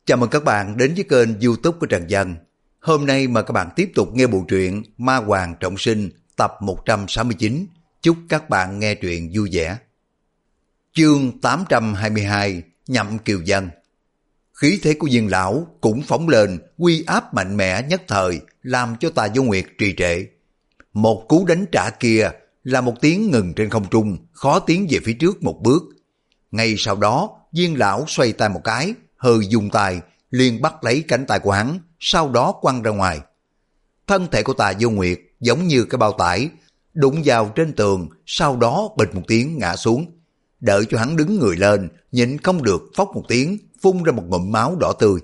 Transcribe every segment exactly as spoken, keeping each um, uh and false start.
Chào mừng các bạn đến với kênh YouTube của Trần Dân. Hôm nay mời các bạn tiếp tục nghe bộ truyện Ma Hoàng Trọng Sinh tập một trăm sáu mươi chín. Chúc các bạn nghe truyện vui vẻ. Chương tám trăm hai mươi hai, Nhậm Kiều Dân. Khí thế của Diên lão cũng phóng lên, uy áp mạnh mẽ nhất thời làm cho Tà Vô Nguyệt trì trệ. Một cú đánh trả kia là một tiếng ngừng trên không trung, khó tiến về phía trước một bước. Ngay sau đó, Diên lão xoay tay một cái, hơi dùng tay, liền bắt lấy cánh tay của hắn, sau đó quăng ra ngoài. Thân thể của Tà Vô Nguyệt giống như cái bao tải, đụng vào trên tường, sau đó bịch một tiếng ngã xuống. Đợi cho hắn đứng người lên, nhịn không được phốc một tiếng, phun ra một ngụm máu đỏ tươi.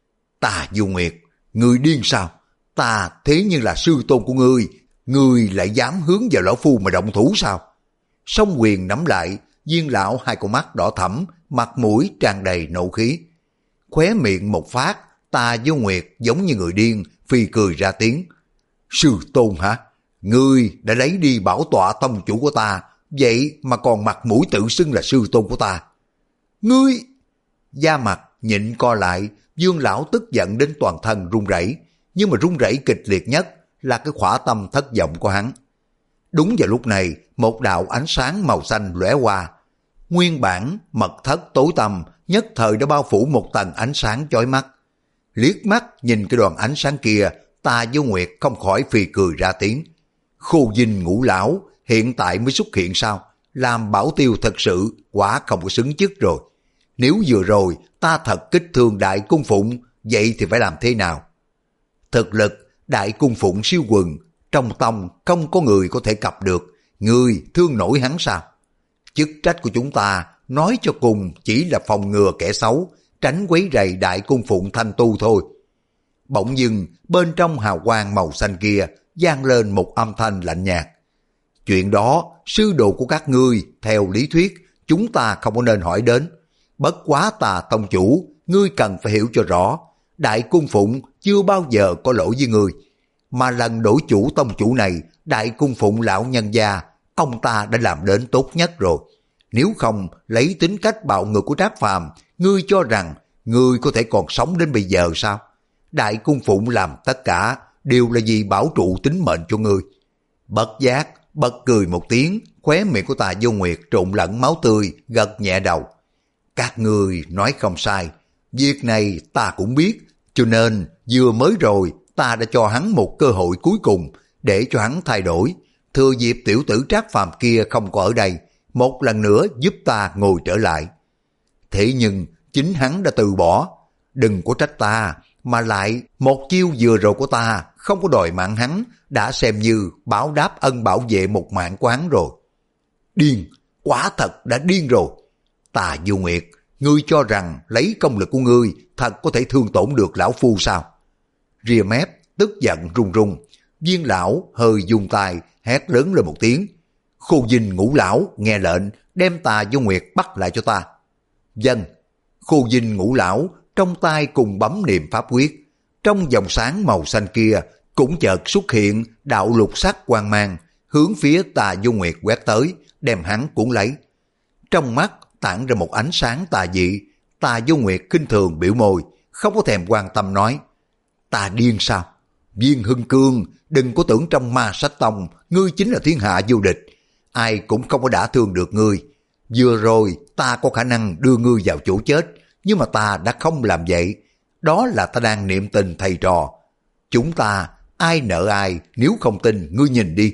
Tà Vô Nguyệt, ngươi điên sao? Ta thế nhưng là sư tôn của ngươi, ngươi lại dám hướng vào lão phu mà động thủ sao? Song quyền nắm lại, Diên lão hai con mắt đỏ thẫm, mặt mũi tràn đầy nộ khí. Khóe miệng một phát, Tà Vô Nguyệt giống như người điên, phi cười ra tiếng. Sư tôn hả? Ngươi đã lấy đi bảo tọa tông chủ của ta, vậy mà còn mặt mũi tự xưng là sư tôn của ta. Ngươi! Da mặt nhịn co lại, Dương lão tức giận đến toàn thân run rẩy, nhưng mà run rẩy kịch liệt nhất là cái khỏa tâm thất vọng của hắn. Đúng vào lúc này, một đạo ánh sáng màu xanh lóe qua. Nguyên bản mật thất tối tăm nhất thời đã bao phủ một tầng ánh sáng chói mắt. Liếc mắt nhìn cái đoàn ánh sáng kia, Tà Vô Nguyệt không khỏi phì cười ra tiếng. Khô dinh ngũ lão hiện tại mới xuất hiện sao? Làm bảo tiêu thật sự quả không có xứng chức rồi. Nếu vừa rồi ta thật kích thương Đại Cung Phụng, vậy thì phải làm thế nào? Thực lực Đại Cung Phụng siêu quần, trong tông không có người có thể cập được. Người thương nổi hắn sao? Chức trách của chúng ta nói cho cùng chỉ là phòng ngừa kẻ xấu, tránh quấy rầy Đại Cung Phụng thanh tu thôi. Bỗng dưng bên trong hào quang màu xanh kia vang lên một âm thanh lạnh nhạt. Chuyện đó sư đồ của các ngươi theo lý thuyết chúng ta không có nên hỏi đến. Bất quá Tà tông chủ, ngươi cần phải hiểu cho rõ, Đại Cung Phụng chưa bao giờ có lỗi với ngươi, mà lần đổi chủ tông chủ này, Đại Cung Phụng lão nhân gia, ông ta đã làm đến tốt nhất rồi. Nếu không lấy tính cách bạo ngược của Trác Phàm, ngươi cho rằng ngươi có thể còn sống đến bây giờ sao? Đại Cung Phụng làm tất cả đều là vì bảo trụ tính mệnh cho ngươi. Bất giác bật cười một tiếng, khóe miệng của Tà Vô Nguyệt trộn lẫn máu tươi, gật nhẹ đầu. Các ngươi nói không sai, việc này ta cũng biết, cho nên vừa mới rồi ta đã cho hắn một cơ hội cuối cùng để cho hắn thay đổi. Thừa dịp tiểu tử Trác Phàm kia không có ở đây, một lần nữa giúp ta ngồi trở lại. Thế nhưng chính hắn đã từ bỏ, đừng có trách ta, mà lại một chiêu vừa rồi của ta không có đòi mạng hắn, đã xem như báo đáp ân bảo vệ một mạng của hắn rồi. Điên, quả thật đã điên rồi. Tà Vô Nguyệt, ngươi cho rằng lấy công lực của ngươi thật có thể thương tổn được lão phu sao? Rìa mép tức giận run run, Viên lão hơi dùng tay hét lớn lên một tiếng. Khô dinh ngũ lão nghe lệnh, đem Tà Vô Nguyệt bắt lại cho ta. Dân. Khô dinh ngũ lão trong tay cùng bấm niệm pháp quyết, trong dòng sáng màu xanh kia cũng chợt xuất hiện đạo lục sắc quang mang, hướng phía Tà Vô Nguyệt quét tới, đem hắn cuốn lấy. Trong mắt tản ra một ánh sáng tà dị. Tà Vô Nguyệt khinh thường biểu môi, không có thèm quan tâm nói. Ta điên sao? Viên Hưng Cương, đừng có tưởng trong Ma Sách Tông ngươi chính là thiên hạ vô địch, ai cũng không có đả thương được ngươi. Vừa rồi ta có khả năng đưa ngươi vào chỗ chết, nhưng mà ta đã không làm vậy. Đó là ta đang niệm tình thầy trò. Chúng ta ai nợ ai, nếu không tin ngươi nhìn đi.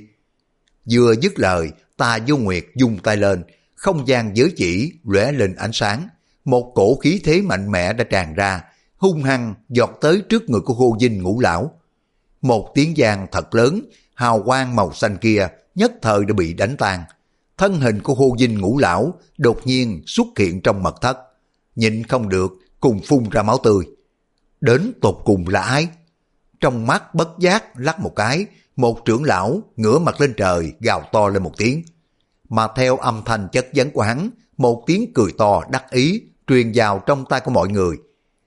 Vừa dứt lời, Tà Vô Nguyệt dung tay lên, không gian giới chỉ lóe lên ánh sáng, một cổ khí thế mạnh mẽ đã tràn ra, hung hăng giọt tới trước người của Khô dinh ngũ lão. Một tiếng vang thật lớn, hào quang màu xanh kia nhất thời đã bị đánh tan. Thân hình của Khô dinh ngũ lão đột nhiên xuất hiện trong mật thất, nhịn không được cùng phun ra máu tươi. Đến tột cùng là ai? Trong mắt bất giác lắc một cái, một trưởng lão ngửa mặt lên trời gào to lên một tiếng. Mà theo âm thanh chất vấn của hắn, một tiếng cười to đắc ý truyền vào trong tai của mọi người.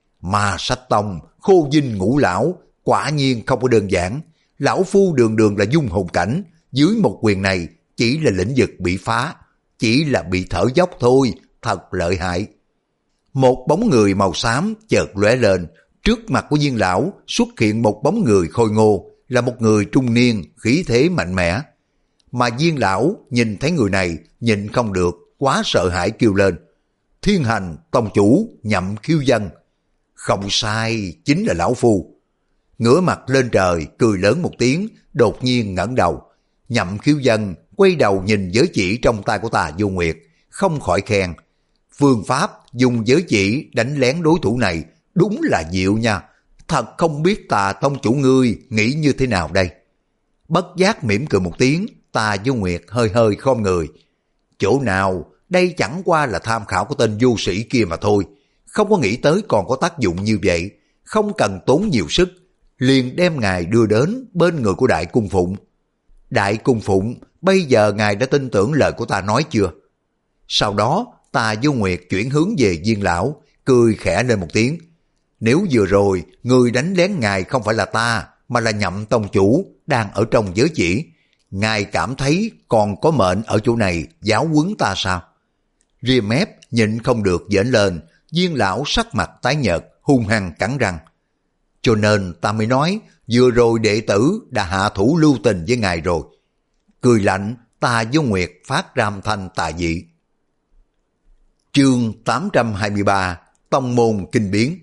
Ma Sách Tông, Khô dinh ngũ lão quả nhiên không có đơn giản. Lão phu đường đường là dung hồn cảnh, dưới một quyền này chỉ là lĩnh vực bị phá, chỉ là bị thở dốc thôi, thật lợi hại. Một bóng người màu xám chợt lóe lên, trước mặt của Viên lão xuất hiện một bóng người khôi ngô, là một người trung niên, khí thế mạnh mẽ. Mà Viên lão nhìn thấy người này, nhìn không được, quá sợ hãi kêu lên: Thiên Hành tông chủ Nhậm Khiếu Dân. Không sai, chính là lão phu. Ngửa mặt lên trời, cười lớn một tiếng, đột nhiên ngẩng đầu. Nhậm Khiếu Dân quay đầu nhìn giới chỉ trong tay của Tà Vô Nguyệt, không khỏi khen: phương pháp dùng giới chỉ đánh lén đối thủ này đúng là diệu nha. Thật không biết Tà tông chủ ngươi nghĩ như thế nào đây? Bất giác mỉm cười một tiếng, Tà Vô Nguyệt hơi hơi khom người. Chỗ nào, đây chẳng qua là tham khảo của tên vô sĩ kia mà thôi. Không có nghĩ tới còn có tác dụng như vậy. Không cần tốn nhiều sức, liền đem ngài đưa đến bên người của Đại Cung Phụng. Đại Cung Phụng, bây giờ ngài đã tin tưởng lời của ta nói chưa? Sau đó, Tà Vô Nguyệt chuyển hướng về Viên lão, cười khẽ lên một tiếng. Nếu vừa rồi, người đánh lén ngài không phải là ta, mà là Nhậm tông chủ đang ở trong giới chỉ, ngài cảm thấy còn có mệnh ở chỗ này giáo huấn ta sao? Ria mép nhịn không được giỡn lên, Viên lão sắc mặt tái nhợt, hung hăng cắn răng. Cho nên ta mới nói, vừa rồi đệ tử đã hạ thủ lưu tình với ngài rồi. Cười lạnh, Tà Vô Nguyệt phát ra âm thanh tà dị. Chương tám trăm hai mươi ba, Tông môn kinh biến.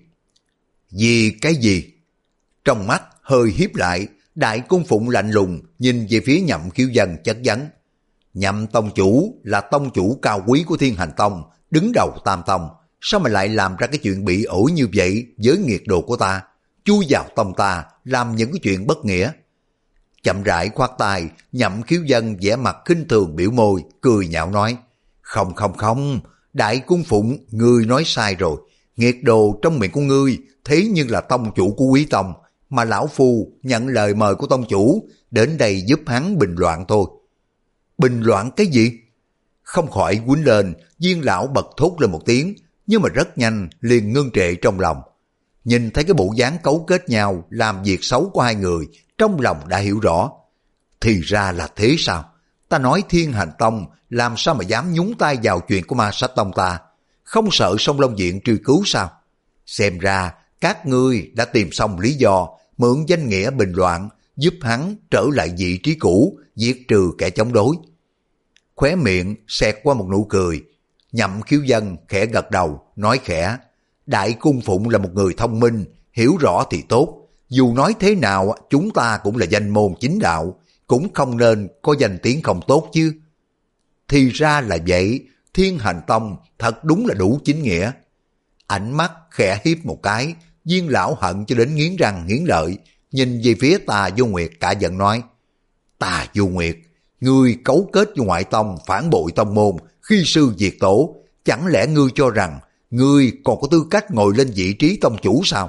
Vì cái gì? Trong mắt hơi hiếp lại, Đại Cung Phụng lạnh lùng nhìn về phía Nhậm Khiếu Dân chất vấn. Nhậm tông chủ là tông chủ cao quý của Thiên Hành Tông, đứng đầu tam tông, sao mà lại làm ra cái chuyện bị ổi như vậy với nghiệt đồ của ta, chui vào tông ta làm những cái chuyện bất nghĩa? Chậm rãi khoát tay, Nhậm Khiếu Dân vẻ mặt khinh thường biểu môi, cười nhạo nói: Không không không, Đại Cung Phụng, ngươi nói sai rồi. Nghiệt đồ trong miệng của ngươi thế nhưng là tông chủ của Quý Tông, mà lão phu nhận lời mời của tông chủ đến đây giúp hắn bình loạn thôi. Bình loạn cái gì? Không khỏi quýnh lên, Viên lão bật thốt lên một tiếng, nhưng mà rất nhanh liền ngưng trệ trong lòng. Nhìn thấy cái bộ dáng cấu kết nhau làm việc xấu của hai người, trong lòng đã hiểu rõ. Thì ra là thế sao? Ta nói Thiên Hành Tông làm sao mà dám nhúng tay vào chuyện của Ma Sách Tông ta? Không sợ Sông Long Viện truy cứu sao? Xem ra các ngươi đã tìm xong lý do, mượn danh nghĩa bình loạn, giúp hắn trở lại vị trí cũ, diệt trừ kẻ chống đối. Khóe miệng xẹt qua một nụ cười, Nhậm Khiếu Dân khẽ gật đầu, nói khẽ: Đại Cung Phụng là một người thông minh, hiểu rõ thì tốt. Dù nói thế nào, chúng ta cũng là danh môn chính đạo, cũng không nên có danh tiếng không tốt chứ. Thì ra là vậy, Thiên Hành Tông thật đúng là đủ chính nghĩa. Ánh mắt khẽ hiếp một cái, Viên lão hận cho đến nghiến răng nghiến lợi, nhìn về phía Tà Vô Nguyệt cả giận nói: Tà Vô Nguyệt, ngươi cấu kết với ngoại tông phản bội tông môn, khi sư diệt tổ, chẳng lẽ ngươi cho rằng ngươi còn có tư cách ngồi lên vị trí tông chủ sao?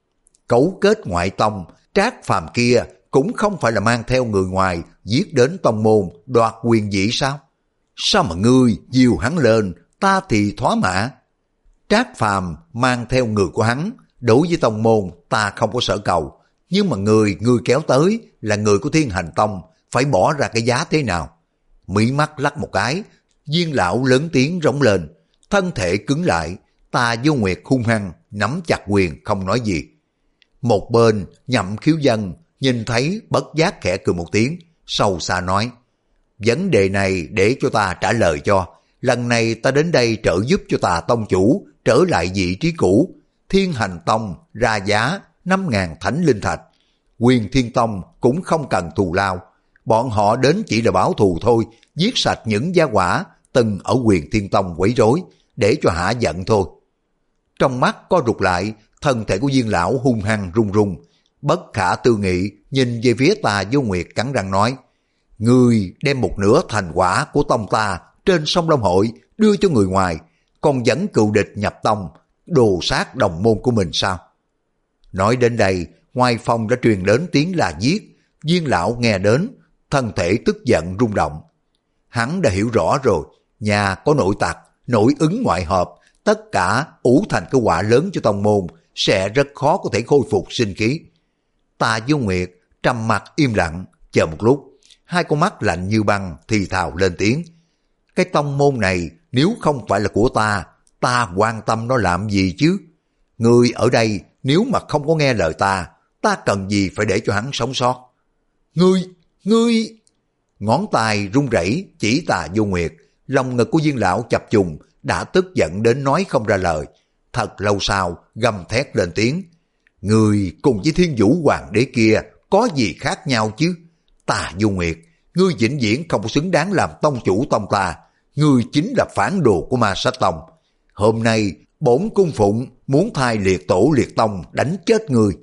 Cấu kết ngoại tông, Trác Phàm kia cũng không phải là mang theo người ngoài giết đến tông môn đoạt quyền vị sao? Sao mà ngươi dìu hắn lên, ta thì thoá mạ. Trác Phàm mang theo người của hắn, đối với tông môn ta không có sở cầu, nhưng mà người người kéo tới là người của Thiên Hành Tông, phải bỏ ra cái giá thế nào? Mí mắt lắc một cái, Viên lão lớn tiếng rống lên, thân thể cứng lại. Tà Vô Nguyệt hung hăng nắm chặt quyền không nói gì. Một bên Nhậm Khiếu Dân nhìn thấy bất giác khẽ cười một tiếng, sâu xa nói: Vấn đề này để cho ta trả lời cho. Lần này ta đến đây trợ giúp cho Tà tông chủ trở lại vị trí cũ. Thiên Hành Tông ra giá năm ngàn thánh linh thạch, Quyền Thiên Tông cũng không cần thù lao. Bọn họ đến chỉ là báo thù thôi, giết sạch những gia hỏa từng ở Quyền Thiên Tông quấy rối, để cho hả giận thôi. Trong mắt co rụt lại, thân thể của Viên lão hung hăng run run, bất khả tư nghị nhìn về phía Tà Vô Nguyệt cắn răng nói: Ngươi đem một nửa thành quả của tông ta trên sông Long Hội đưa cho người ngoài, còn dẫn cựu địch nhập tông, đồ sát đồng môn của mình sao? Nói đến đây, ngoài phòng đã truyền đến tiếng là giết. Viên lão nghe đến, thân thể tức giận rung động. Hắn đã hiểu rõ rồi, nhà có nội tặc, nội ứng ngoại hợp, tất cả ủ thành cái quả lớn cho tông môn, sẽ rất khó có thể khôi phục sinh khí. Tà Vô Nguyệt trầm mặt im lặng, chờ một lúc, hai con mắt lạnh như băng thì thào lên tiếng: Cái tông môn này nếu không phải là của ta, ta quan tâm nó làm gì chứ? Ngươi ở đây nếu mà không có nghe lời ta, ta cần gì phải để cho hắn sống sót? Ngươi, ngươi... Ngón tay run rẩy chỉ Tà Vô Nguyệt, lòng ngực của Viên lão chập trùng, đã tức giận đến nói không ra lời. Thật lâu sau, gầm thét lên tiếng. Ngươi cùng với Thiên Vũ Hoàng đế kia có gì khác nhau chứ? Tà Vô Nguyệt, ngươi vĩnh viễn không xứng đáng làm tông chủ tông ta. Ngươi chính là phản đồ của Ma Sát Tông. Hôm nay, bổn cung phụng muốn thay liệt tổ liệt tông đánh chết ngươi.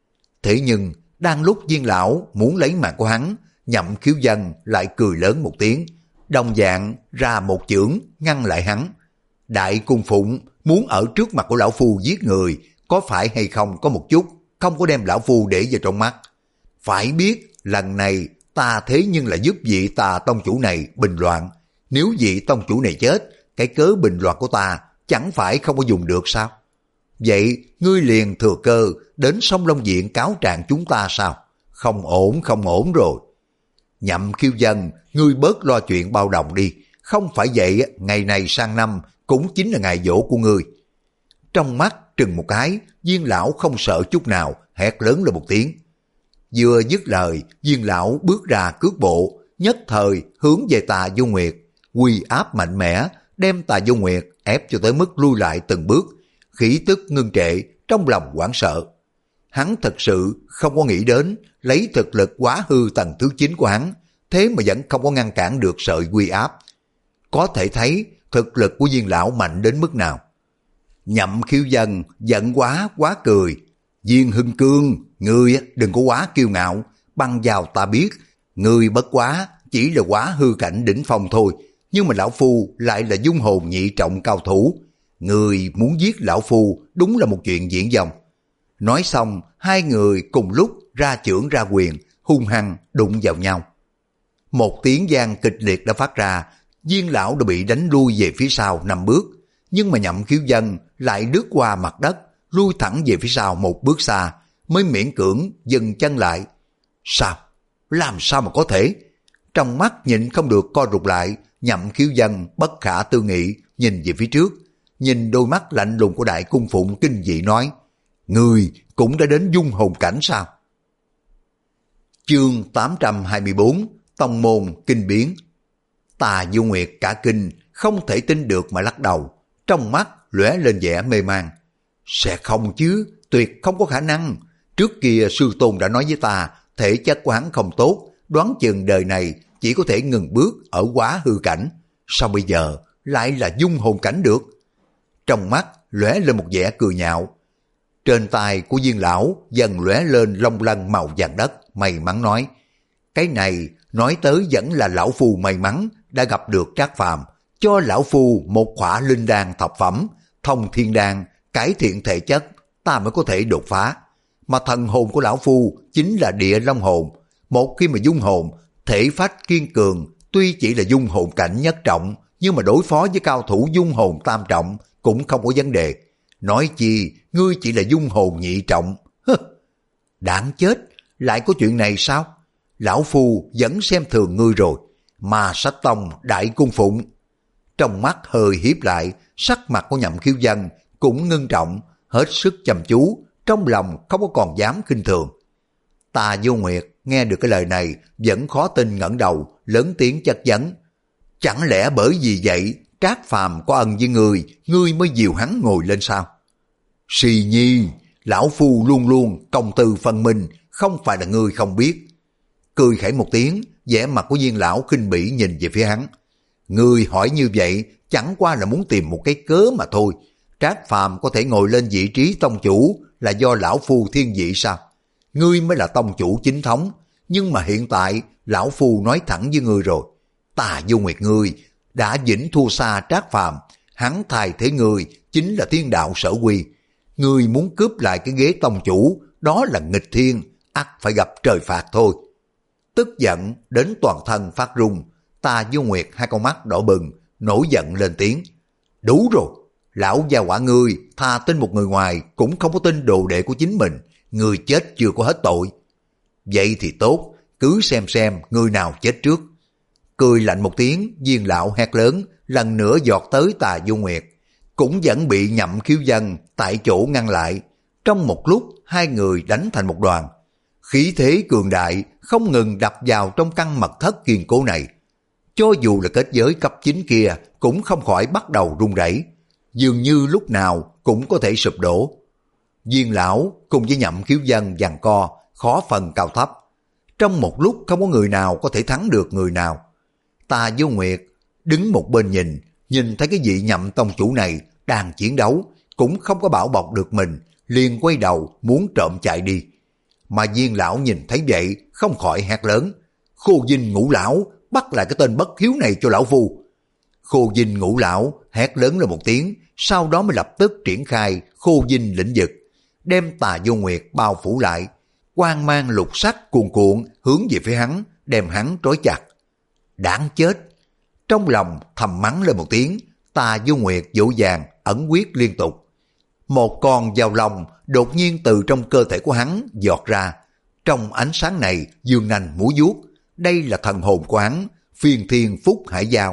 Thế nhưng, đang lúc Viên lão muốn lấy mạng của hắn, Nhậm Khiếu Dân lại cười lớn một tiếng, đồng dạng ra một chưởng ngăn lại hắn. Đại cung phụng muốn ở trước mặt của lão phu giết người, có phải hay không có một chút không có đem lão phu để vào trong mắt. Phải biết lần này ta thế nhưng là giúp vị Tà tông chủ này bình loạn. Nếu vị tông chủ này chết, cái cớ bình loạn của ta chẳng phải không có dùng được sao? Vậy ngươi liền thừa cơ đến Sông Long Viện cáo trạng chúng ta sao? Không ổn, không ổn rồi. Nhậm Khiếu Dân, ngươi bớt lo chuyện bao đồng đi. Không phải vậy, ngày này sang năm cũng chính là ngày giỗ của ngươi. Trong mắt trừng một cái, Viên lão không sợ chút nào, hét lớn lên một tiếng. Vừa dứt lời, Viên lão bước ra cước bộ, nhất thời hướng về Tà Vô Nguyệt, uy áp mạnh mẽ, đem Tà Vô Nguyệt ép cho tới mức lui lại từng bước, khí tức ngưng trệ, trong lòng hoảng sợ. Hắn thật sự không có nghĩ đến lấy thực lực quá hư tầng thứ chín của hắn, thế mà vẫn không có ngăn cản được sợi uy áp. Có thể thấy thực lực của Viên lão mạnh đến mức nào. Nhậm Khiếu Dân giận quá quá cười. Viên Hưng Cương, ngươi đừng có quá kiêu ngạo, băng vào ta biết, ngươi bất quá chỉ là quá hư cảnh đỉnh phong thôi, nhưng mà lão phu lại là dung hồn nhị trọng cao thủ. Ngươi muốn giết lão phu đúng là một chuyện diễn dông. Nói xong, hai người cùng lúc ra chưởng ra quyền, hung hăng đụng vào nhau. Một tiếng vang kịch liệt đã phát ra, Viên lão đã bị đánh lui về phía sau năm bước, nhưng mà Nhậm Khiếu Dân lại lướt qua mặt đất, lui thẳng về phía sau một bước xa, mới miễn cưỡng dừng chân lại. Sao? Làm sao mà có thể? Trong mắt nhịn không được co rụt lại, Nhậm Khiếu Dân bất khả tư nghị nhìn về phía trước, nhìn đôi mắt lạnh lùng của Đại cung phụng kinh dị nói, ngươi cũng đã đến dung hồn cảnh sao? Chương tám trăm hai mươi bốn, Tông môn kinh biến. Tà Vô Nguyệt cả kinh, không thể tin được mà lắc đầu, trong mắt lóe lên vẻ mê man. Sẽ không chứ, tuyệt không có khả năng. Trước kia sư tôn đã nói với ta, thể chất của hắn không tốt, đoán chừng đời này chỉ có thể ngừng bước ở quá hư cảnh. Sao bây giờ lại là dung hồn cảnh được? Trong mắt lóe lên một vẻ cười nhạo. Trên tay của Viên lão dần lóe lên long lanh màu vàng đất, may mắn nói, cái này nói tới vẫn là lão phu may mắn đã gặp được Trác Phàm, cho lão phu một khỏa linh đan thập phẩm, thông thiên đan, cải thiện thể chất, ta mới có thể đột phá. Mà thần hồn của lão phu chính là địa long hồn, một khi mà dung hồn, thể phách kiên cường, tuy chỉ là dung hồn cảnh nhất trọng, nhưng mà đối phó với cao thủ dung hồn tam trọng cũng không có vấn đề. Nói chi, ngươi chỉ là dung hồn nhị trọng. Hứ, đáng chết, lại có chuyện này sao? Lão phu vẫn xem thường ngươi rồi. Ma Sát Tông Đại cung phụng. Trong mắt hơi hiếp lại, sắc mặt của Nhậm Khiếu Dân cũng ngưng trọng, hết sức chăm chú, trong lòng không có còn dám khinh thường. Tà Vô Nguyệt nghe được cái lời này vẫn khó tin ngẩng đầu, lớn tiếng chất vấn. Chẳng lẽ bởi vì vậy Trác Phàm có ân với ngươi, ngươi mới dìu hắn ngồi lên sao? Sì nhi, lão phu luôn luôn công tư phân minh, không phải là ngươi không biết. Cười khẩy một tiếng, vẻ mặt của Viên lão khinh bỉ nhìn về phía hắn. Ngươi hỏi như vậy chẳng qua là muốn tìm một cái cớ mà thôi. Trác Phàm có thể ngồi lên vị trí tông chủ là do lão phu thiên vị sao? Ngươi mới là tông chủ chính thống, nhưng mà hiện tại lão phu nói thẳng với ngươi rồi. Tà Vô Nguyệt ngươi đã vĩnh thua xa Trác Phàm, hắn thay thế ngươi chính là thiên đạo sở quy. Ngươi muốn cướp lại cái ghế tông chủ, đó là nghịch thiên, ắt phải gặp trời phạt thôi. Tức giận đến toàn thân phát run, Tà Vô Nguyệt hai con mắt đỏ bừng, nổi giận lên tiếng. Đủ rồi, lão gia hỏa ngươi thà tin một người ngoài cũng không có tin đồ đệ của chính mình, người chết chưa có hết tội. Vậy thì tốt, cứ xem xem người nào chết trước. Cười lạnh một tiếng, Viên lão hét lớn, lần nữa giọt tới Tà Vô Nguyệt. cũng vẫn bị Nhậm Khiếu Dân tại chỗ ngăn lại. Trong một lúc hai người đánh thành một đoàn. Khí thế cường đại không ngừng đập vào trong căn mật thất kiên cố này. Cho dù là kết giới cấp chín kia cũng không khỏi bắt đầu run rẩy, dường như lúc nào cũng có thể sụp đổ. Viên lão cùng với Nhậm Khiếu Dân giằng co, khó phần cao thấp. Trong một lúc không có người nào có thể thắng được người nào. Tà Vô Nguyệt đứng một bên nhìn, nhìn thấy cái vị Nhậm tông chủ này đang chiến đấu, cũng không có bảo bọc được mình, liền quay đầu muốn trộm chạy đi. Mà Viên lão nhìn thấy vậy không khỏi hét lớn: Khô Dinh Ngũ lão, bắt lại cái tên bất hiếu này cho lão phu. Khô Dinh Ngũ lão hét lớn lên một tiếng, sau đó mới lập tức triển khai Khô Dinh lĩnh vực, đem Tà Vô Nguyệt bao phủ lại. Quang mang lục sắc cuồn cuộn hướng về phía hắn, đem hắn trói chặt. Đáng chết! Trong lòng thầm mắng lên một tiếng, Tà Vô Nguyệt dỗ dàng ẩn quyết liên tục. Một con dao long đột nhiên từ trong cơ thể của hắn giọt ra. Trong ánh sáng này dương nanh múa vuốt, đây là thần hồn của hắn, Phiên Thiên Phúc Hải Giao.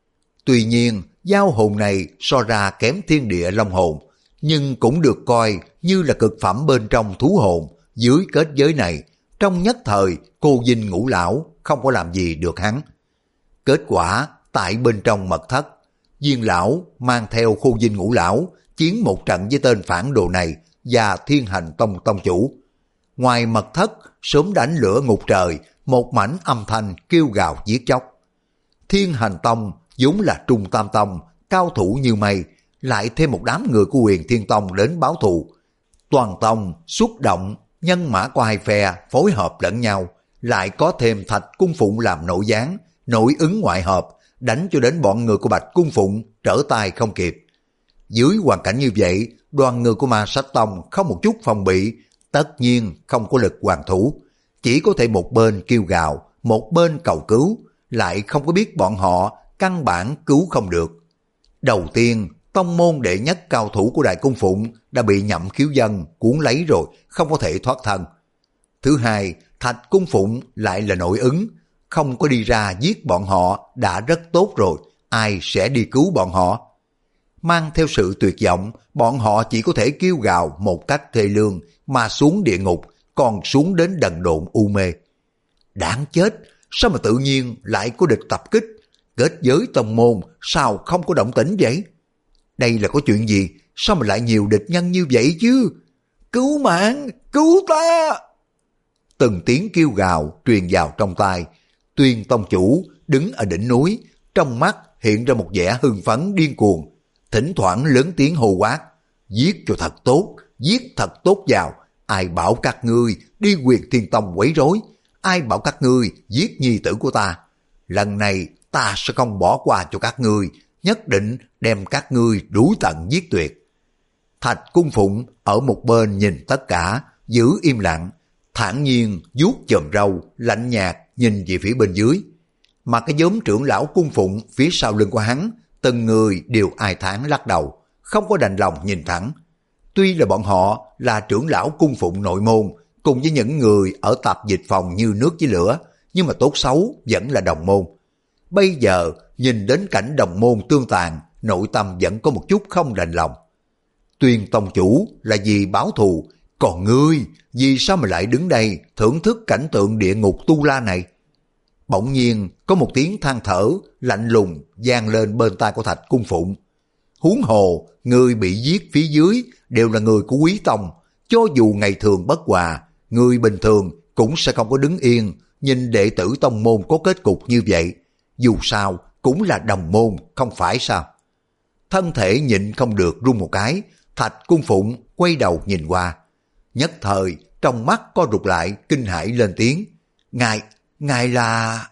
Tuy nhiên, giao hồn này so ra kém thiên địa long hồn, nhưng cũng được coi như là cực phẩm bên trong thú hồn. Dưới kết giới này, trong nhất thời Cô Dinh Ngũ lão không có làm gì được hắn. Kết quả tại bên trong mật thất, Viên lão mang theo Khô Dinh Ngũ lão chiến một trận với tên phản đồ này và Thiên Hành Tông tông chủ. Ngoài mật thất sớm đánh lửa ngục trời, một mảnh âm thanh kêu gào giết chóc. Thiên Hành Tông vốn là trung tam tông, cao thủ như mây, lại thêm một đám người của Huyền Thiên Tông đến báo thù. Toàn tông xúc động, nhân mã của hai phe phối hợp lẫn nhau, lại có thêm Thạch Cung Phụng làm nội gián, nội ứng ngoại hợp, đánh cho đến bọn người của Bạch Cung Phụng trở tay không kịp. Dưới hoàn cảnh như vậy, đoàn người của Ma Sách Tông không một chút phòng bị, tất nhiên không có lực hoàn thủ, chỉ có thể một bên kêu gào, một bên cầu cứu, lại không có biết bọn họ căn bản cứu không được. Đầu tiên, tông môn đệ nhất cao thủ của Đại Cung Phụng đã bị Nhậm Khiếu Dân cuốn lấy rồi, không có thể thoát thân. Thứ hai, Thạch Cung Phụng lại là nội ứng, không có đi ra giết bọn họ đã rất tốt rồi, ai sẽ đi cứu bọn họ? Mang theo sự tuyệt vọng, bọn họ chỉ có thể kêu gào một cách thê lương mà xuống địa ngục, còn xuống đến đần độn u mê. Đáng chết, sao mà tự nhiên lại có địch tập kích? Kết giới tông môn sao không có động tĩnh vậy? Đây là có chuyện gì? Sao mà lại nhiều địch nhân như vậy chứ? Cứu mạng! Cứu ta! Từng tiếng kêu gào truyền vào trong tai. Tuyên tông chủ đứng ở đỉnh núi, trong mắt hiện ra một vẻ hưng phấn điên cuồng, thỉnh thoảng lớn tiếng hô quát: giết cho thật tốt, giết thật tốt vào. Ai bảo các ngươi đi Huyền Thiên Tông quấy rối? Ai bảo các ngươi giết nhi tử của ta? Lần này ta sẽ không bỏ qua cho các ngươi, nhất định đem các ngươi đuổi tận giết tuyệt. Thạch Cung Phụng ở một bên nhìn tất cả, giữ im lặng, thản nhiên vuốt chòm râu, lạnh nhạt nhìn về phía bên dưới. Mà cái nhóm trưởng lão Cung Phụng phía sau lưng của hắn, từng người đều ai thán lắc đầu, không có đành lòng nhìn thẳng. Tuy là bọn họ là trưởng lão Cung Phụng nội môn, cùng với những người ở tạp dịch phòng như nước với lửa, nhưng mà tốt xấu vẫn là đồng môn. Bây giờ nhìn đến cảnh đồng môn tương tàn, nội tâm vẫn có một chút không đành lòng. Tuyên tông chủ là vì báo thù, còn ngươi vì sao mà lại đứng đây thưởng thức cảnh tượng địa ngục tu la này? Bỗng nhiên có một tiếng than thở lạnh lùng vang lên bên tai của Thạch Cung Phụng. Huống hồ người bị giết phía dưới đều là người của Quý Tông, cho dù ngày thường bất hòa, người bình thường cũng sẽ không có đứng yên nhìn đệ tử tông môn có kết cục như vậy. Dù sao cũng là đồng môn, không phải sao? Thân thể nhịn không được run một cái, Thạch Cung Phụng quay đầu nhìn qua. Nhất thời trong mắt co rụt lại, kinh hãi lên tiếng: Ngài, ngài là...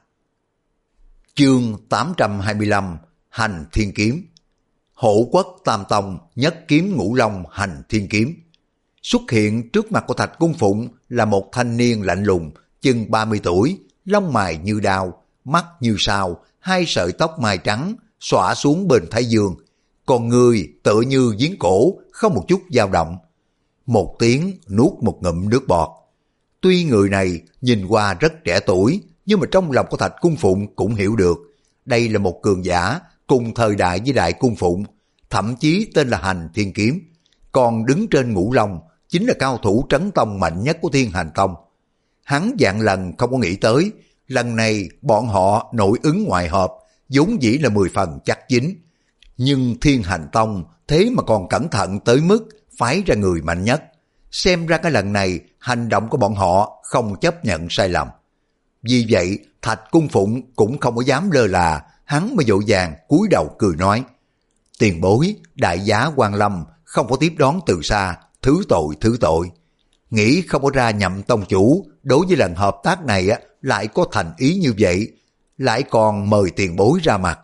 Chương tám trăm hai mươi lăm Hành Thiên Kiếm. Hộ quốc tam tông nhất kiếm ngũ long hành thiên kiếm. Xuất hiện trước mặt của Thạch Cung Phụng là một thanh niên lạnh lùng, chừng ba mươi tuổi, lông mày như đao, mắt như sao, hai sợi tóc mai trắng xõa xuống bên thái dương, còn người tựa như giếng cổ, không một chút dao động. Một tiếng nuốt một ngụm nước bọt. Tuy người này nhìn qua rất trẻ tuổi, nhưng mà trong lòng của Thạch Cung Phụng cũng hiểu được, đây là một cường giả cùng thời đại với Đại Cung Phụng. thậm chí tên là Hành Thiên Kiếm. Còn đứng trên Ngũ Long chính là cao thủ trấn tông mạnh nhất của Thiên Hành Tông. Hắn vạn lần không có nghĩ tới, lần này bọn họ nội ứng ngoại hợp, vốn dĩ là mười phần chắc chín. Nhưng Thiên Hành Tông thế mà còn cẩn thận tới mức phái ra người mạnh nhất. Xem ra cái lần này hành động của bọn họ không chấp nhận sai lầm. Vì vậy Thạch Cung Phụng cũng không có dám lơ là, hắn mới vội vàng cúi đầu cười nói: tiền bối, đại giá Quan Lâm không có tiếp đón từ xa, thứ tội thứ tội. Nghĩ không có ra nhậm tông chủ, đối với lần hợp tác này á lại có thành ý như vậy, lại còn mời tiền bối ra mặt.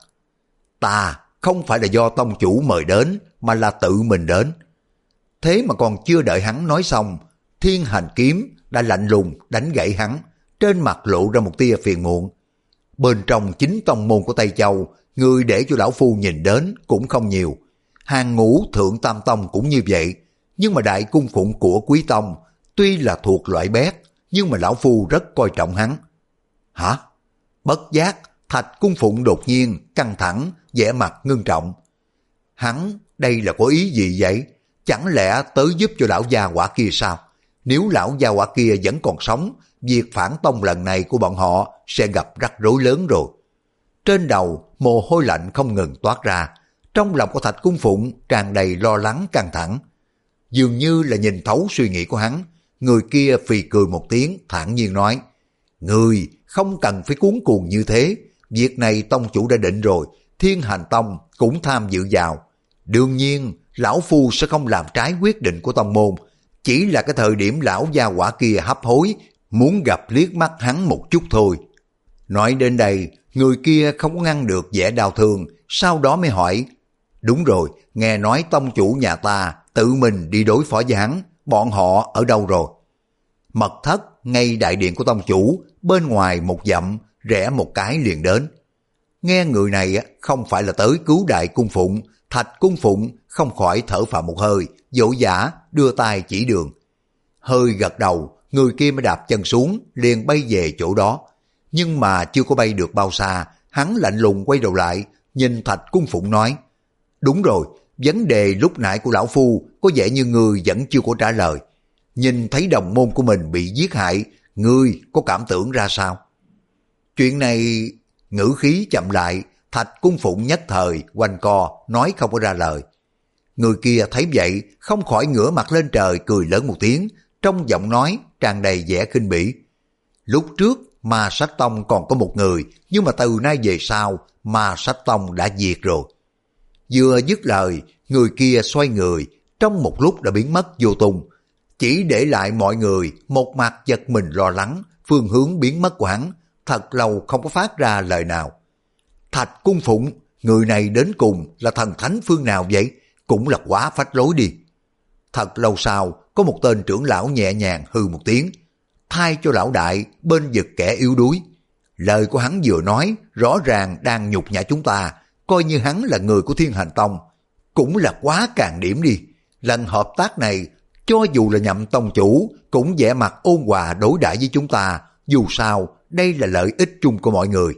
Ta không phải là do tông chủ mời đến, mà là tự mình đến. Thế mà còn chưa đợi hắn nói xong, Thiên Hành Kiếm đã lạnh lùng đánh gãy hắn, trên mặt lộ ra một tia phiền muộn. Bên trong chính tông môn của Tây Châu, người để cho lão phu nhìn đến cũng không nhiều. Hàng ngũ thượng tam tông cũng như vậy, nhưng mà đại cung phụng của quý tông tuy là thuộc loại bét, nhưng mà lão phu rất coi trọng hắn. Hả? Bất giác, Thạch Cung Phụng đột nhiên căng thẳng, vẻ mặt ngưng trọng. Hắn đây là có ý gì vậy? Chẳng lẽ tới giúp cho lão gia hỏa kia sao? Nếu lão gia hỏa kia vẫn còn sống, việc phản tông lần này của bọn họ sẽ gặp rắc rối lớn rồi. Trên đầu mồ hôi lạnh không ngừng toát ra, trong lòng của Thạch Cung Phụng tràn đầy lo lắng căng thẳng. Dường như là nhìn thấu suy nghĩ của hắn, người kia phì cười một tiếng thản nhiên nói: người không cần phải cuống cuồng như thế, việc này tông chủ đã định rồi, Thiên Hành Tông cũng tham dự vào. Đương nhiên lão phu sẽ không làm trái quyết định của tông môn, chỉ là cái thời điểm lão gia hỏa kia hấp hối, muốn gặp liếc mắt hắn một chút thôi. Nói đến đây, người kia không có ngăn được vẻ đau thương, sau đó mới hỏi: đúng rồi, nghe nói tông chủ nhà ta tự mình đi đối phó với hắn, bọn họ ở đâu rồi? Mật thất ngay đại điện của tông chủ, bên ngoài một dặm, rẽ một cái liền đến. Nghe người này không phải là tới cứu đại cung phụng, Thạch Cung Phụng không khỏi thở phào một hơi, vội vã đưa tay chỉ đường. Hơi gật đầu, người kia mới đạp chân xuống, liền bay về chỗ đó. Nhưng mà chưa có bay được bao xa, hắn lạnh lùng quay đầu lại, nhìn Thạch Cung Phụng nói: đúng rồi, vấn đề lúc nãy của lão phu có vẻ như ngươi vẫn chưa có trả lời. Nhìn thấy đồng môn của mình bị giết hại, ngươi có cảm tưởng ra sao? Chuyện này... Ngữ khí chậm lại, Thạch Cung Phụng nhất thời quanh co nói không có ra lời. Người kia thấy vậy không khỏi ngửa mặt lên trời cười lớn một tiếng, trong giọng nói tràn đầy vẻ khinh bỉ. Lúc trước Ma Sách Tông còn có một người, nhưng mà từ nay về sau Ma Sách Tông đã diệt rồi. Vừa dứt lời, người kia xoay người, trong một lúc đã biến mất vô tung, chỉ để lại mọi người một mặt giật mình lo lắng. Phương hướng biến mất của hắn thật lâu không có phát ra lời nào. Thạch Cung Phụng, người này đến cùng là thần thánh phương nào vậy? Cũng là quá phách lối đi. Thật lâu sau, có một tên trưởng lão nhẹ nhàng hừ một tiếng, thay cho lão đại bên vực kẻ yếu đuối. Lời của hắn vừa nói rõ ràng đang nhục nhã chúng ta, coi như hắn là người của Thiên Hành Tông. Cũng là quá càng điểm đi. Lần hợp tác này, cho dù là nhậm tông chủ cũng vẻ mặt ôn hòa đối đãi với chúng ta, dù sao đây là lợi ích chung của mọi người.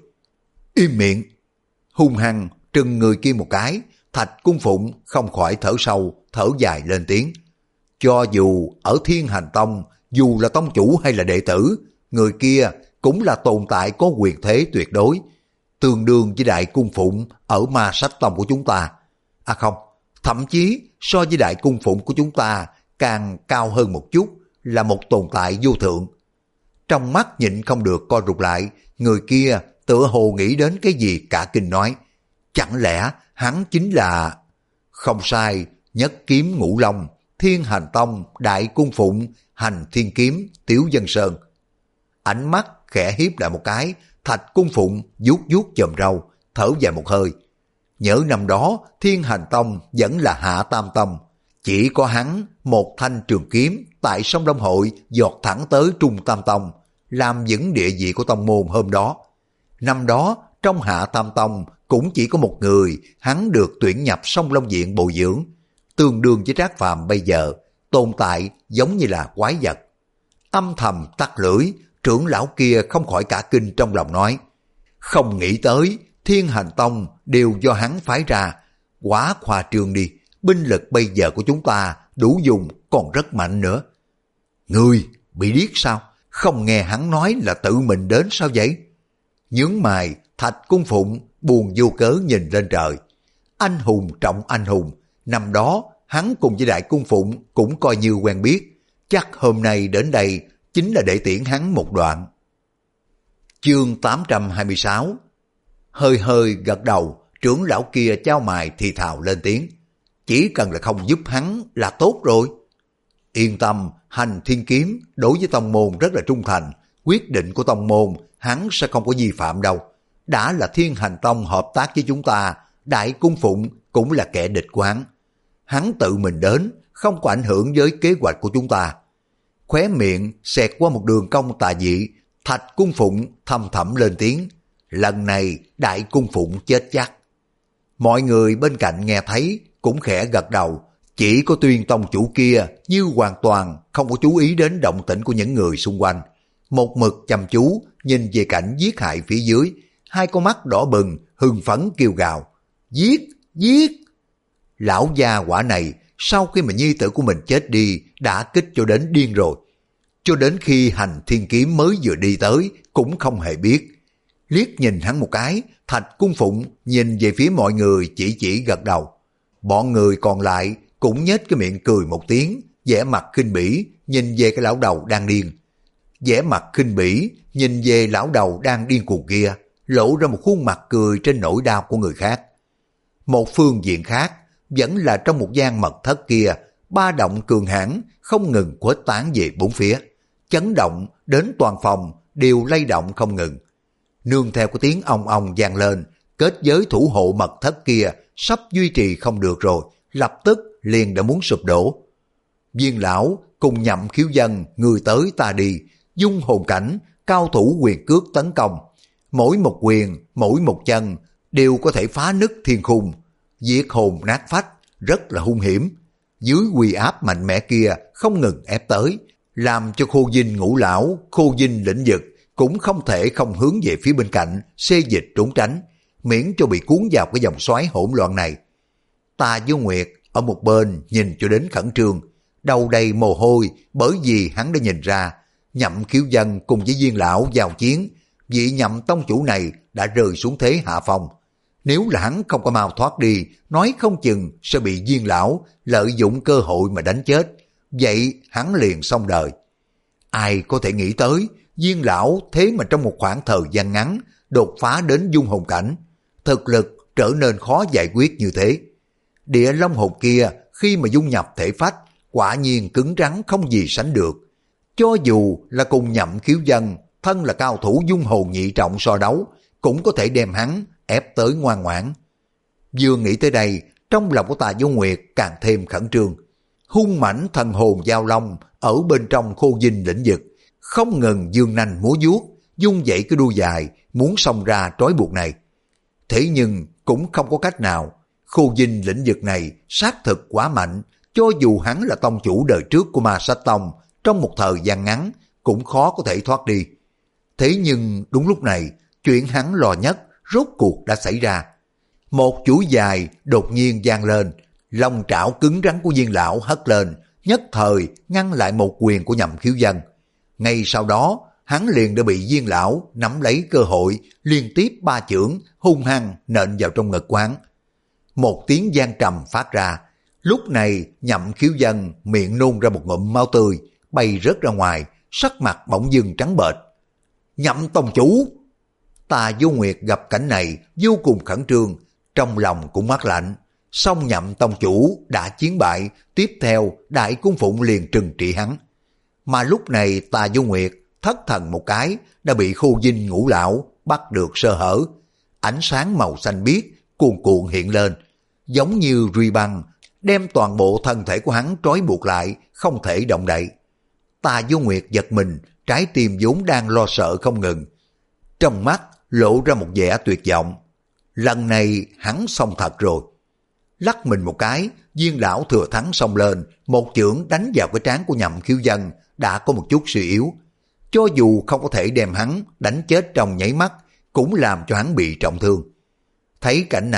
Im miệng! Hung hăng trừng người kia một cái, Thạch Cung Phụng không khỏi thở sâu, thở dài lên tiếng. Cho dù ở Thiên Hành Tông, dù là tông chủ hay là đệ tử, người kia cũng là tồn tại có quyền thế tuyệt đối, tương đương với đại cung phụng ở Ma Sách Tông của chúng ta. À không, thậm chí so với đại cung phụng của chúng ta càng cao hơn một chút, là một tồn tại vô thượng. Trong mắt nhịn không được co rụt lại, người kia tựa hồ nghĩ đến cái gì cả kinh nói: chẳng lẽ hắn chính là... Không sai, Nhất Kiếm Ngũ Long, Thiên Hành Tông, Đại Cung Phụng, Hành Thiên Kiếm, Tiểu Dân Sơn. Ánh mắt khẽ hiếp lại một cái, Thạch Cung Phụng vuốt vuốt chòm râu, thở dài một hơi. Nhớ năm đó Thiên Hành Tông vẫn là Hạ Tam Tông, chỉ có hắn một thanh trường kiếm tại sông Đông Hội giọt thẳng tới Trung Tam Tông, làm vững địa vị của tông môn hôm đó. Năm đó trong Hạ Tam Tông cũng chỉ có một người, hắn được tuyển nhập Sông Long Viện bồi dưỡng, tương đương với Trác Phàm bây giờ, tồn tại giống như là quái vật. Âm thầm tắt lưỡi, trưởng lão kia không khỏi cả kinh trong lòng nói: không nghĩ tới Thiên Hành Tông đều do hắn phái ra, Quá khoa trương đi, binh lực bây giờ của chúng ta đủ dùng còn rất mạnh nữa. Ngươi bị điếc sao? Không nghe hắn nói là tự mình đến sao vậy? Nhướng mày, Thạch Cung Phụng buồn vô cớ nhìn lên trời. Anh hùng trọng anh hùng, năm đó hắn cùng với Đại Cung Phụng cũng coi như quen biết, chắc hôm nay đến đây chính là để tiễn hắn một đoạn. Chương tám trăm hai mươi sáu. Hơi hơi gật đầu, trưởng lão kia chau mày thì thào lên tiếng. Chỉ cần là không giúp hắn là tốt rồi. Yên tâm, Hành Thiên Kiếm đối với tông môn rất là trung thành, quyết định của tông môn hắn sẽ không có vi phạm đâu. Đã là Thiên Hành Tông hợp tác với chúng ta, Đại Cung Phụng cũng là kẻ địch của hắn. Hắn tự mình đến, không có ảnh hưởng với kế hoạch của chúng ta. Khóe miệng xẹt qua một đường cong tà dị, Thạch Cung Phụng thầm thầm lên tiếng. Lần này Đại Cung Phụng chết chắc. Mọi người bên cạnh nghe thấy cũng khẽ gật đầu, chỉ có Tuyên tông chủ kia như hoàn toàn không có chú ý đến động tĩnh của những người xung quanh. Một mực chăm chú nhìn về cảnh giết hại phía dưới, hai con mắt đỏ bừng hưng phấn kêu gào. Giết, giết! Lão gia quả này sau khi mà nhi tử của mình chết đi đã kích cho đến điên rồi. Cho đến khi Hành Thiên Kiếm mới vừa đi tới cũng không hề biết. Liếc nhìn hắn một cái, Thạch Cung Phụng nhìn về phía mọi người chỉ chỉ gật đầu. Bọn người còn lại cũng nhếch cái miệng cười một tiếng, vẻ mặt khinh bỉ nhìn về cái lão đầu đang điên. Vẻ mặt khinh bỉ nhìn về lão đầu đang điên cuồng kia, lộ ra một khuôn mặt cười trên nỗi đau của người khác. Một phương diện khác, vẫn là trong một gian mật thất kia, ba động cường hãn không ngừng khuếch tán về bốn phía, chấn động đến toàn phòng đều lay động không ngừng. Nương theo cái tiếng ong ong vang lên, kết giới thủ hộ mật thất kia sắp duy trì không được rồi, lập tức liền đã muốn sụp đổ. Viên lão cùng Nhậm Khiếu Dân người tới ta đi, dung hồn cảnh, cao thủ quyền cước tấn công. Mỗi một quyền, mỗi một chân đều có thể phá nứt thiên khung, diệt hồn nát phách, rất là hung hiểm. Dưới uy áp mạnh mẽ kia không ngừng ép tới, làm cho Khô Dinh Ngũ Lão, Khô Dinh Lĩnh Vực cũng không thể không hướng về phía bên cạnh, xê dịch trốn tránh, miễn cho bị cuốn vào cái dòng xoáy hỗn loạn này. Tà Vô Nguyệt ở một bên nhìn cho đến khẩn trương, đầu đầy mồ hôi bởi vì hắn đã nhìn ra, Nhậm Khiếu Dân cùng với Viên lão giao chiến, vị Nhậm tông chủ này đã rơi xuống thế hạ phong. Nếu là hắn không có mau thoát đi, nói không chừng sẽ bị Viên lão lợi dụng cơ hội mà đánh chết, vậy hắn liền xong đời. Ai có thể nghĩ tới, Viên lão thế mà trong một khoảng thời gian ngắn đột phá đến dung hồn cảnh, thực lực trở nên khó giải quyết như thế. Địa long hồn kia khi mà dung nhập thể phách, quả nhiên cứng rắn không gì sánh được. Cho dù là cùng Nhậm Khiếu Dân, thân là cao thủ dung hồn nhị trọng so đấu, cũng có thể đem hắn ép tới ngoan ngoãn. Vừa nghĩ tới đây, trong lòng của Tà Vô Nguyệt càng thêm khẩn trương. Hung mãnh thần hồn giao long ở bên trong Khô Dinh Lĩnh Vực, không ngừng dương nanh múa vuốt, dung dậy cái đuôi dài, muốn xông ra trói buộc này. Thế nhưng cũng không có cách nào, Khô Dinh Lĩnh Vực này xác thực quá mạnh, cho dù hắn là tông chủ đời trước của Ma Sách Tông, trong một thời gian ngắn cũng khó có thể thoát đi. Thế nhưng đúng lúc này, chuyện hắn lo nhất rốt cuộc đã xảy ra. Một chuỗi dài đột nhiên vang lên, long trảo cứng rắn của Viên lão hất lên, nhất thời ngăn lại một quyền của Nhậm Khiếu Dân. Ngay sau đó, hắn liền đã bị Viên lão nắm lấy cơ hội, liên tiếp ba chưởng hung hăng nện vào trong ngực quán. Một tiếng vang trầm phát ra, lúc này Nhậm Khiếu Dân miệng nôn ra một ngụm máu tươi, bay rớt ra ngoài, sắc mặt bỗng dưng trắng bệch. Nhậm tông chủ! Tà Vô Nguyệt gặp cảnh này vô cùng khẩn trương, trong lòng cũng mát lạnh. Song Nhậm tông chủ đã chiến bại, tiếp theo Đại Cung Phụng liền trừng trị hắn. Mà lúc này Tà Vô Nguyệt thất thần một cái đã bị Khô Dinh Ngũ Lão bắt được sơ hở. Ánh sáng màu xanh biếc cuồn cuộn hiện lên, giống như ruy băng, đem toàn bộ thân thể của hắn trói buộc lại, không thể động đậy. Tà Vô Nguyệt giật mình, trái tim vốn đang lo sợ không ngừng. Trong mắt lộ ra một vẻ tuyệt vọng. Lần này hắn xong thật rồi. Lắc mình một cái, Viên lão thừa thắng xông lên, một chưởng đánh vào cái trán của Nhậm Khiếu Dân đã có một chút suy yếu. Cho dù không có thể đem hắn đánh chết trong nháy mắt, cũng làm cho hắn bị trọng thương. Thấy cảnh này,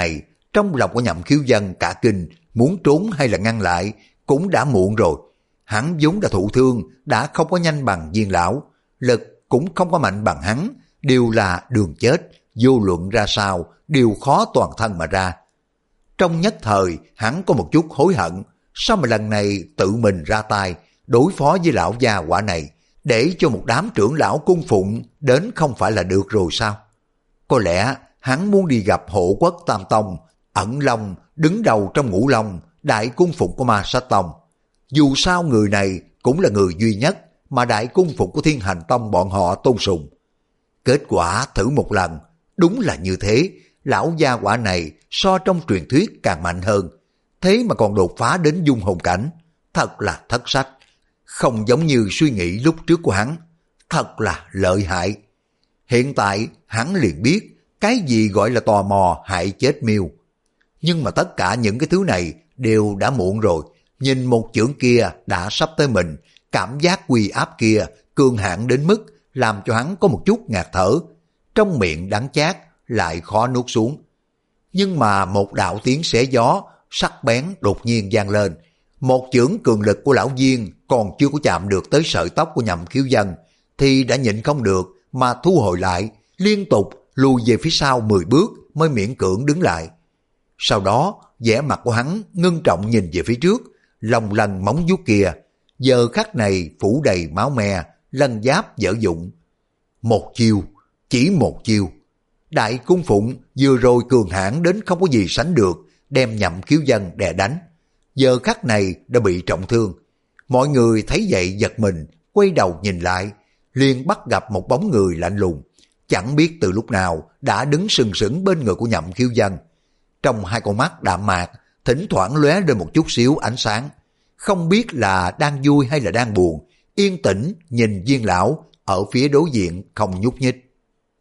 Trong lòng của Nhậm Khiếu Dân cả kinh, muốn trốn hay là ngăn lại cũng đã muộn rồi. Hắn vốn đã thụ thương, đã không có nhanh bằng Viên lão, lực cũng không có mạnh bằng hắn, đều là đường chết, vô luận ra sao đều khó toàn thân mà ra. Trong nhất thời hắn có một chút hối hận, sao mà lần này tự mình ra tay đối phó với lão gia quả này, để cho một đám trưởng lão cung phụng đến không phải là được rồi sao? Có lẽ hắn muốn đi gặp hộ quốc Tam Tông, ẩn long đứng đầu trong ngũ long, đại cung phụng của Ma Sát Tông. Dù sao người này cũng là người duy nhất mà đại cung phụng của Thiên Hành Tông bọn họ tôn sùng. Kết quả thử một lần, đúng là như thế, lão gia quả này so trong truyền thuyết càng mạnh hơn, thế mà còn đột phá đến dung hồn cảnh, thật là thất sách. Không giống như suy nghĩ lúc trước của hắn, thật là lợi hại. Hiện tại hắn liền biết cái gì gọi là tò mò hại chết miêu. Nhưng mà tất cả những cái thứ này đều đã muộn rồi. Nhìn một chưởng kia đã sắp tới mình, cảm giác uy áp kia cường hãn đến mức làm cho hắn có một chút ngạt thở, trong miệng đắng chát lại khó nuốt xuống. Nhưng mà một đạo tiếng xé gió sắc bén đột nhiên vang lên, một chưởng cường lực của lão Viên còn chưa có chạm được tới sợi tóc của Nhậm Khiếu Dân thì đã nhịn không được mà thu hồi lại, liên tục lùi về phía sau mười bước mới miễn cưỡng đứng lại. Sau đó vẻ mặt của hắn ngưng trọng nhìn về phía trước, lòng lần móng vuốt kia giờ khắc này phủ đầy máu me, lân giáp dở dụng. Một chiêu, chỉ một chiêu, đại cung phụng vừa rồi cường hãn đến không có gì sánh được, đem Nhậm Khiếu Dân đè đánh, giờ khắc này đã bị trọng thương. Mọi người thấy vậy giật mình, quay đầu nhìn lại, liền bắt gặp một bóng người lạnh lùng, chẳng biết từ lúc nào đã đứng sừng sững bên người của Nhậm Khiếu Dân. Trong hai con mắt đạm mạc, thỉnh thoảng lóe lên một chút xíu ánh sáng, không biết là đang vui hay là đang buồn, yên tĩnh nhìn Viên lão ở phía đối diện không nhúc nhích.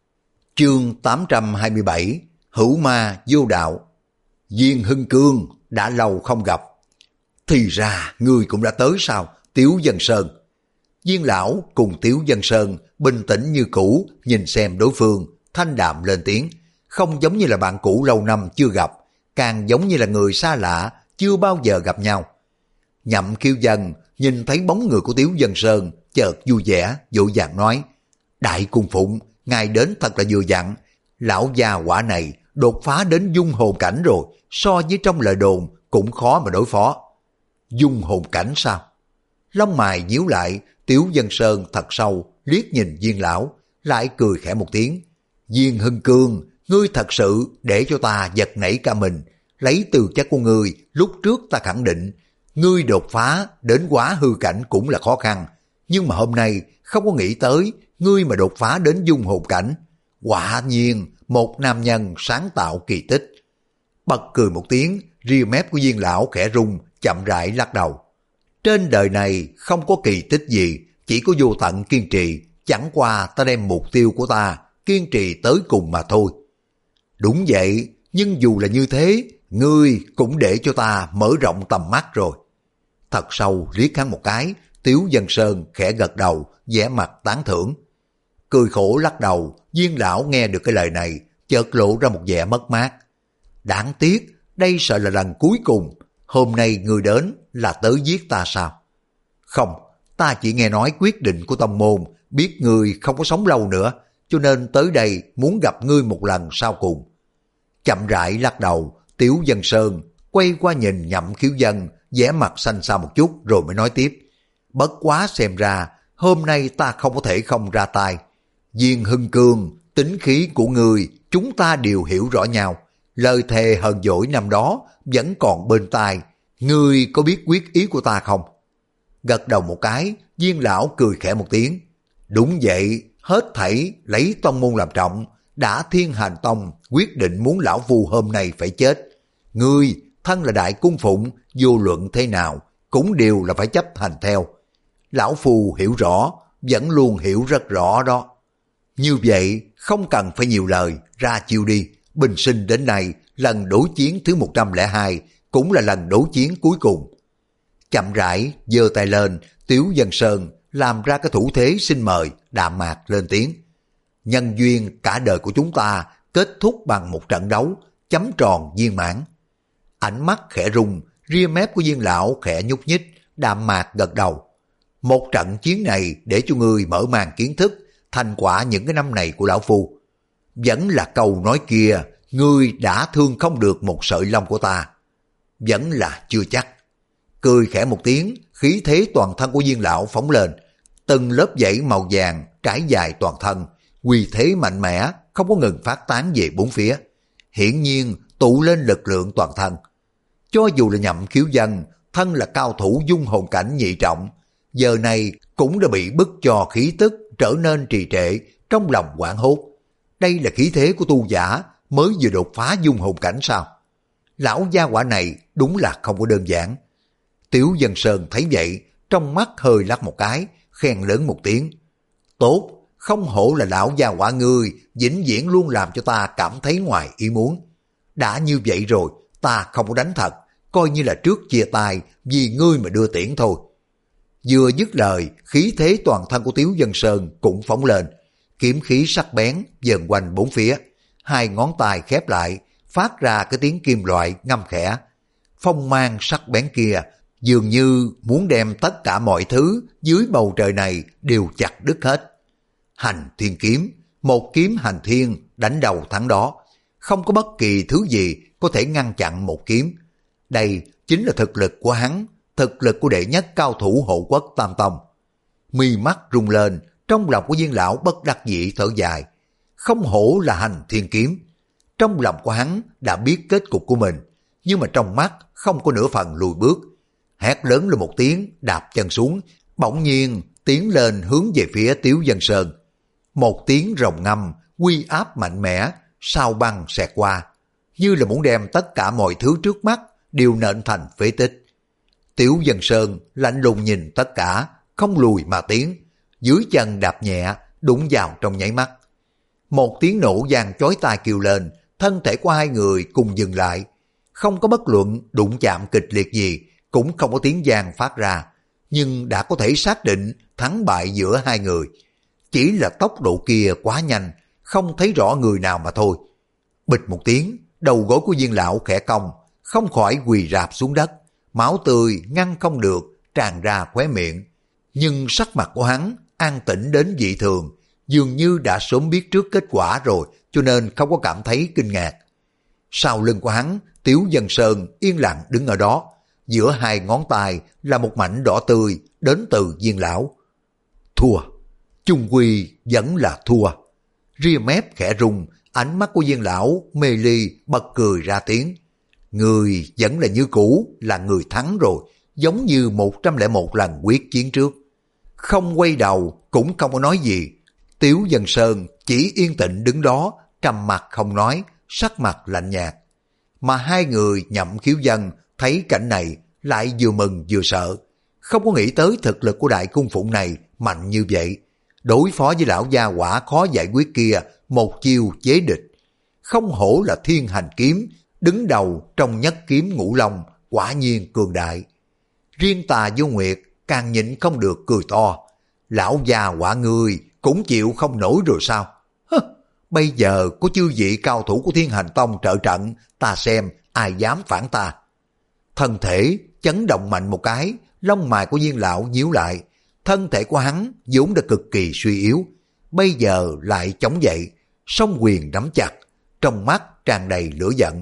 Chương tám trăm hai mươi bảy, Hữu Ma Vô Đạo. Viên Hưng Cương, đã lâu không gặp. Thì ra ngươi cũng đã tới sao, Tiếu Dân Sơn? Viên lão cùng Tiếu Dân Sơn bình tĩnh như cũ nhìn xem đối phương, thanh đạm lên tiếng, không giống như là bạn cũ lâu năm chưa gặp, càng giống như là người xa lạ chưa bao giờ gặp nhau. Nhậm Khiếu Dân nhìn thấy bóng người của Tiếu Dân Sơn, chợt vui vẻ vội vàng nói: đại cung phụng, ngài đến thật là vừa dặn, lão gia quả này đột phá đến dung hồn cảnh rồi, so với trong lời đồn cũng khó mà đối phó. Dung hồn cảnh sao? Lông mày nhíu lại, Tiếu Dân Sơn thật sâu liếc nhìn Viên lão, lại cười khẽ một tiếng. Viên Hưng Cương, ngươi thật sự để cho ta giật nảy cả mình. Lấy từ chất của ngươi, lúc trước ta khẳng định ngươi đột phá đến quá hư cảnh cũng là khó khăn, nhưng mà hôm nay không có nghĩ tới ngươi mà đột phá đến dung hồn cảnh. Quả nhiên một nam nhân sáng tạo kỳ tích. Bật cười một tiếng, ria mép của Viên lão khẽ rung, chậm rãi lắc đầu. Trên đời này không có kỳ tích gì, chỉ có vô tận kiên trì, chẳng qua ta đem mục tiêu của ta kiên trì tới cùng mà thôi. Đúng vậy, nhưng dù là như thế, ngươi cũng để cho ta mở rộng tầm mắt rồi. Thật sâu liếc hắn một cái, Tiếu Dân Sơn khẽ gật đầu, vẻ mặt tán thưởng. Cười khổ lắc đầu, Viên lão nghe được cái lời này, chợt lộ ra một vẻ mất mát. Đáng tiếc, đây sợ là lần cuối cùng, hôm nay ngươi đến là tới giết ta sao? Không, ta chỉ nghe nói quyết định của tông môn, biết ngươi không có sống lâu nữa, cho nên tới đây muốn gặp ngươi một lần sau cùng. Chậm rãi lắc đầu, Tiếu Dân Sơn quay qua nhìn Nhậm Khiếu Dân, vẻ mặt xanh xao một chút rồi mới nói tiếp. Bất quá xem ra, hôm nay ta không có thể không ra tay. Viên Hưng Cương, tính khí của ngươi, chúng ta đều hiểu rõ nhau. Lời thề hờn dỗi năm đó vẫn còn bên tai. Ngươi có biết quyết ý của ta không? Gật đầu một cái, Viên lão cười khẽ một tiếng. Đúng vậy, hết thảy lấy tông môn làm trọng. Đã Thiên Hành Tông quyết định muốn lão phu hôm nay phải chết. Ngươi, thân là đại cung phụng, vô luận thế nào, cũng đều là phải chấp hành theo. Lão phu hiểu rõ, vẫn luôn hiểu rất rõ đó. Như vậy, không cần phải nhiều lời, ra chiêu đi. Bình sinh đến nay, lần đối chiến thứ một trăm lẻ hai, cũng là lần đối chiến cuối cùng. Chậm rãi, giơ tay lên, Tiếu Dân Sơn làm ra cái thủ thế xin mời, đạm mạc lên tiếng. Nhân duyên cả đời của chúng ta kết thúc bằng một trận đấu, chấm tròn viên mãn. Ánh mắt khẽ rung, ria mép của Viên lão khẽ nhúc nhích, đạm mạc gật đầu. Một trận chiến này để cho ngươi mở màn kiến thức thành quả những cái năm này của lão phu. Vẫn là câu nói kia, ngươi đã thương không được một sợi lông của ta. Vẫn là chưa chắc. Cười khẽ một tiếng, khí thế toàn thân của Viên lão phóng lên, từng lớp dãy màu vàng trải dài toàn thân, uy thế mạnh mẽ không có ngừng phát tán về bốn phía, hiển nhiên tụ lên lực lượng toàn thân. Cho dù là Nhậm Khiếu Dân, thân là cao thủ dung hồn cảnh nhị trọng, giờ này cũng đã bị bức cho khí tức trở nên trì trệ, trong lòng hoảng hốt. Đây là khí thế của tu giả mới vừa đột phá dung hồn cảnh sao? Lão gia hỏa này đúng là không có đơn giản. Tiểu Dân Sơn thấy vậy, trong mắt hơi lắc một cái, khen lớn một tiếng. Tốt, không hổ là lão gia hỏa ngươi, vĩnh viễn luôn làm cho ta cảm thấy ngoài ý muốn. Đã như vậy rồi, ta không có đánh thật, coi như là trước chia tay vì ngươi mà đưa tiễn thôi. Vừa dứt lời, khí thế toàn thân của Tiếu Dân Sơn cũng phóng lên, kiếm khí sắc bén vờn quanh bốn phía, hai ngón tay khép lại, phát ra cái tiếng kim loại ngâm khẽ. Phong mang sắc bén kia dường như muốn đem tất cả mọi thứ dưới bầu trời này đều chặt đứt hết. Hành thiên kiếm, một kiếm hành thiên đánh đầu thắng đó, không có bất kỳ thứ gì có thể ngăn chặn một kiếm. Đây chính là thực lực của hắn, thực lực của đệ nhất cao thủ hộ quốc Tam Tông. Mi mắt rung lên, trong lòng của Viên lão bất đắc dĩ thở dài. Không hổ là hành thiên kiếm. Trong lòng của hắn đã biết kết cục của mình, nhưng mà trong mắt không có nửa phần lùi bước. Hét lớn lên một tiếng, đạp chân xuống, bỗng nhiên tiến lên hướng về phía Tiếu Dân Sơn. Một tiếng rồng ngâm, uy áp mạnh mẽ, sao băng xẹt qua, như là muốn đem tất cả mọi thứ trước mắt đều nện thành phế tích. Tiếu Dân Sơn lạnh lùng nhìn tất cả, không lùi mà tiến, dưới chân đạp nhẹ, đụng vào trong nháy mắt. Một tiếng nổ vang chói tai kêu lên, thân thể của hai người cùng dừng lại. Không có bất luận đụng chạm kịch liệt gì, cũng không có tiếng vang phát ra, nhưng đã có thể xác định thắng bại giữa hai người. Chỉ là tốc độ kia quá nhanh, không thấy rõ người nào mà thôi. Bịch một tiếng, đầu gối của Viên lão khẽ cong, không khỏi quỳ rạp xuống đất, máu tươi ngăn không được tràn ra khóe miệng. Nhưng sắc mặt của hắn an tĩnh đến dị thường, dường như đã sớm biết trước kết quả rồi, cho nên không có cảm thấy kinh ngạc. Sau lưng của hắn, Tiếu Dân Sơn yên lặng đứng ở đó, giữa hai ngón tay là một mảnh đỏ tươi đến từ Viên lão. Thua, chung quy vẫn là thua. Ria mép khẽ rung, ánh mắt của Viên lão mê ly bật cười ra tiếng. Người vẫn là như cũ, là người thắng rồi, giống như một trăm lẻ một lần quyết chiến trước. Không quay đầu, cũng không có nói gì. Tiếu Dân Sơn chỉ yên tĩnh đứng đó, trầm mặt không nói, sắc mặt lạnh nhạt. Mà hai người Nhậm Khiếu Dân thấy cảnh này lại vừa mừng vừa sợ. Không có nghĩ tới thực lực của đại cung phụng này mạnh như vậy. Đối phó với lão gia hỏa khó giải quyết kia, một chiêu chế địch. Không hổ là thiên hành kiếm, đứng đầu trong nhất kiếm ngũ long, quả nhiên cường đại. Riêng Tà Vô Nguyệt càng nhịn không được cười to. Lão già hỏa ngươi cũng chịu không nổi rồi sao? Hơ, bây giờ có chư vị cao thủ của Thiên Hành Tông trợ trận, ta xem ai dám phản ta. Thân thể chấn động mạnh một cái, lông mày của Viên lão nhíu lại. Thân thể của hắn vốn đã cực kỳ suy yếu, bây giờ lại chống dậy, song quyền nắm chặt, trong mắt tràn đầy lửa giận.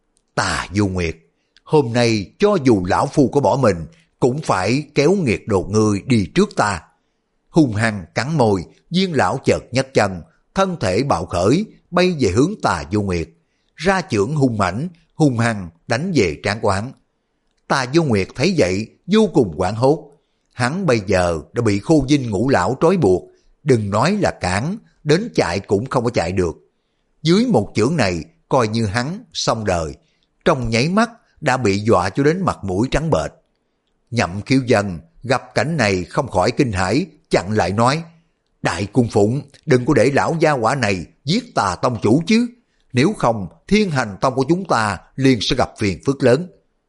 Tà Vô Nguyệt, hôm nay cho dù lão phu có bỏ mình, cũng phải kéo nghiệt đồ ngươi đi trước ta. Hung hăng cắn môi, Viên lão chợt nhấc chân, thân thể bạo khởi, bay về hướng Tà Vô Nguyệt. Ra chưởng hung mãnh, hung hăng đánh về trán của hắn. Tà Vô Nguyệt thấy vậy, vô cùng hoảng hốt. Hắn bây giờ đã bị Khô Vinh Ngũ lão trói buộc, đừng nói là cản, đến chạy cũng không có chạy được. Dưới một chưởng này, coi như hắn xong đời, trong nháy mắt đã bị dọa cho đến mặt mũi trắng bệch. Nhậm Khiếu Dân gặp cảnh này không khỏi kinh hãi, chặn lại nói: Đại cung phụng, đừng có để lão gia hỏa này giết Tà tông chủ chứ, nếu không Thiên Hành Tông của chúng ta liền sẽ gặp phiền phức lớn.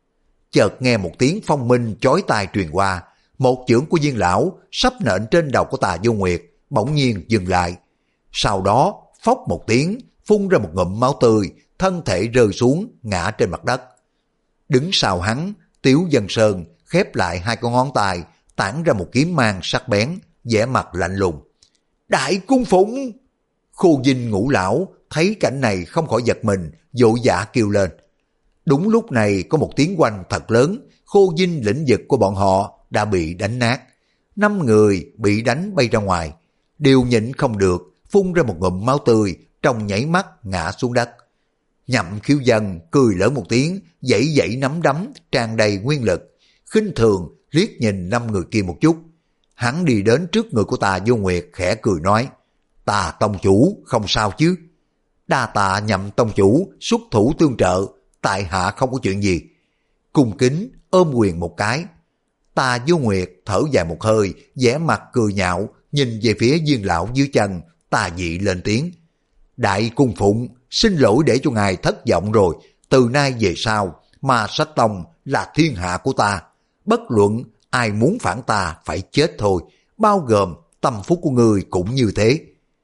Chợt nghe một tiếng phong minh chói tai truyền qua, một chưởng của Viên lão sắp nện trên đầu của Tà Vô Nguyệt, bỗng nhiên dừng lại. Sau đó phốc một tiếng, phun ra một ngụm máu tươi, thân thể rơi xuống, ngã trên mặt đất. Đứng sau hắn, Tiếu Dân Sơn khép lại hai con ngón tay, tản ra một kiếm mang sắc bén, vẻ mặt lạnh lùng. Đại cung phụng! Khô Dinh Ngũ lão thấy cảnh này không khỏi giật mình, vội vã kêu lên. Đúng lúc này có một tiếng oanh thật lớn, Khô Dinh lĩnh vực của bọn họ đã bị đánh nát. Năm người bị đánh bay ra ngoài, đều nhịn không được, phun ra một ngụm máu tươi, trong nháy mắt ngã xuống đất. Nhậm Khiếu Dân cười lớn một tiếng, dãy dãy nắm đấm tràn đầy nguyên lực, khinh thường liếc nhìn năm người kia một chút. Hắn đi đến trước người của Tà Vô Nguyệt khẽ cười nói, Tà tông chủ không sao chứ? Đa tạ Nhậm tông chủ xuất thủ tương trợ, tại hạ không có chuyện gì. Cung kính ôm quyền một cái. Tà Vô Nguyệt thở dài một hơi, vẻ mặt cười nhạo, nhìn về phía Viên lão dưới chân, tà dị lên tiếng. Đại cung phụng, xin lỗi để cho ngài thất vọng rồi, từ nay về sau, Ma Sách Tông là thiên hạ của ta. Bất luận ai muốn phản ta phải chết thôi, bao gồm tâm phúc của người cũng như thế.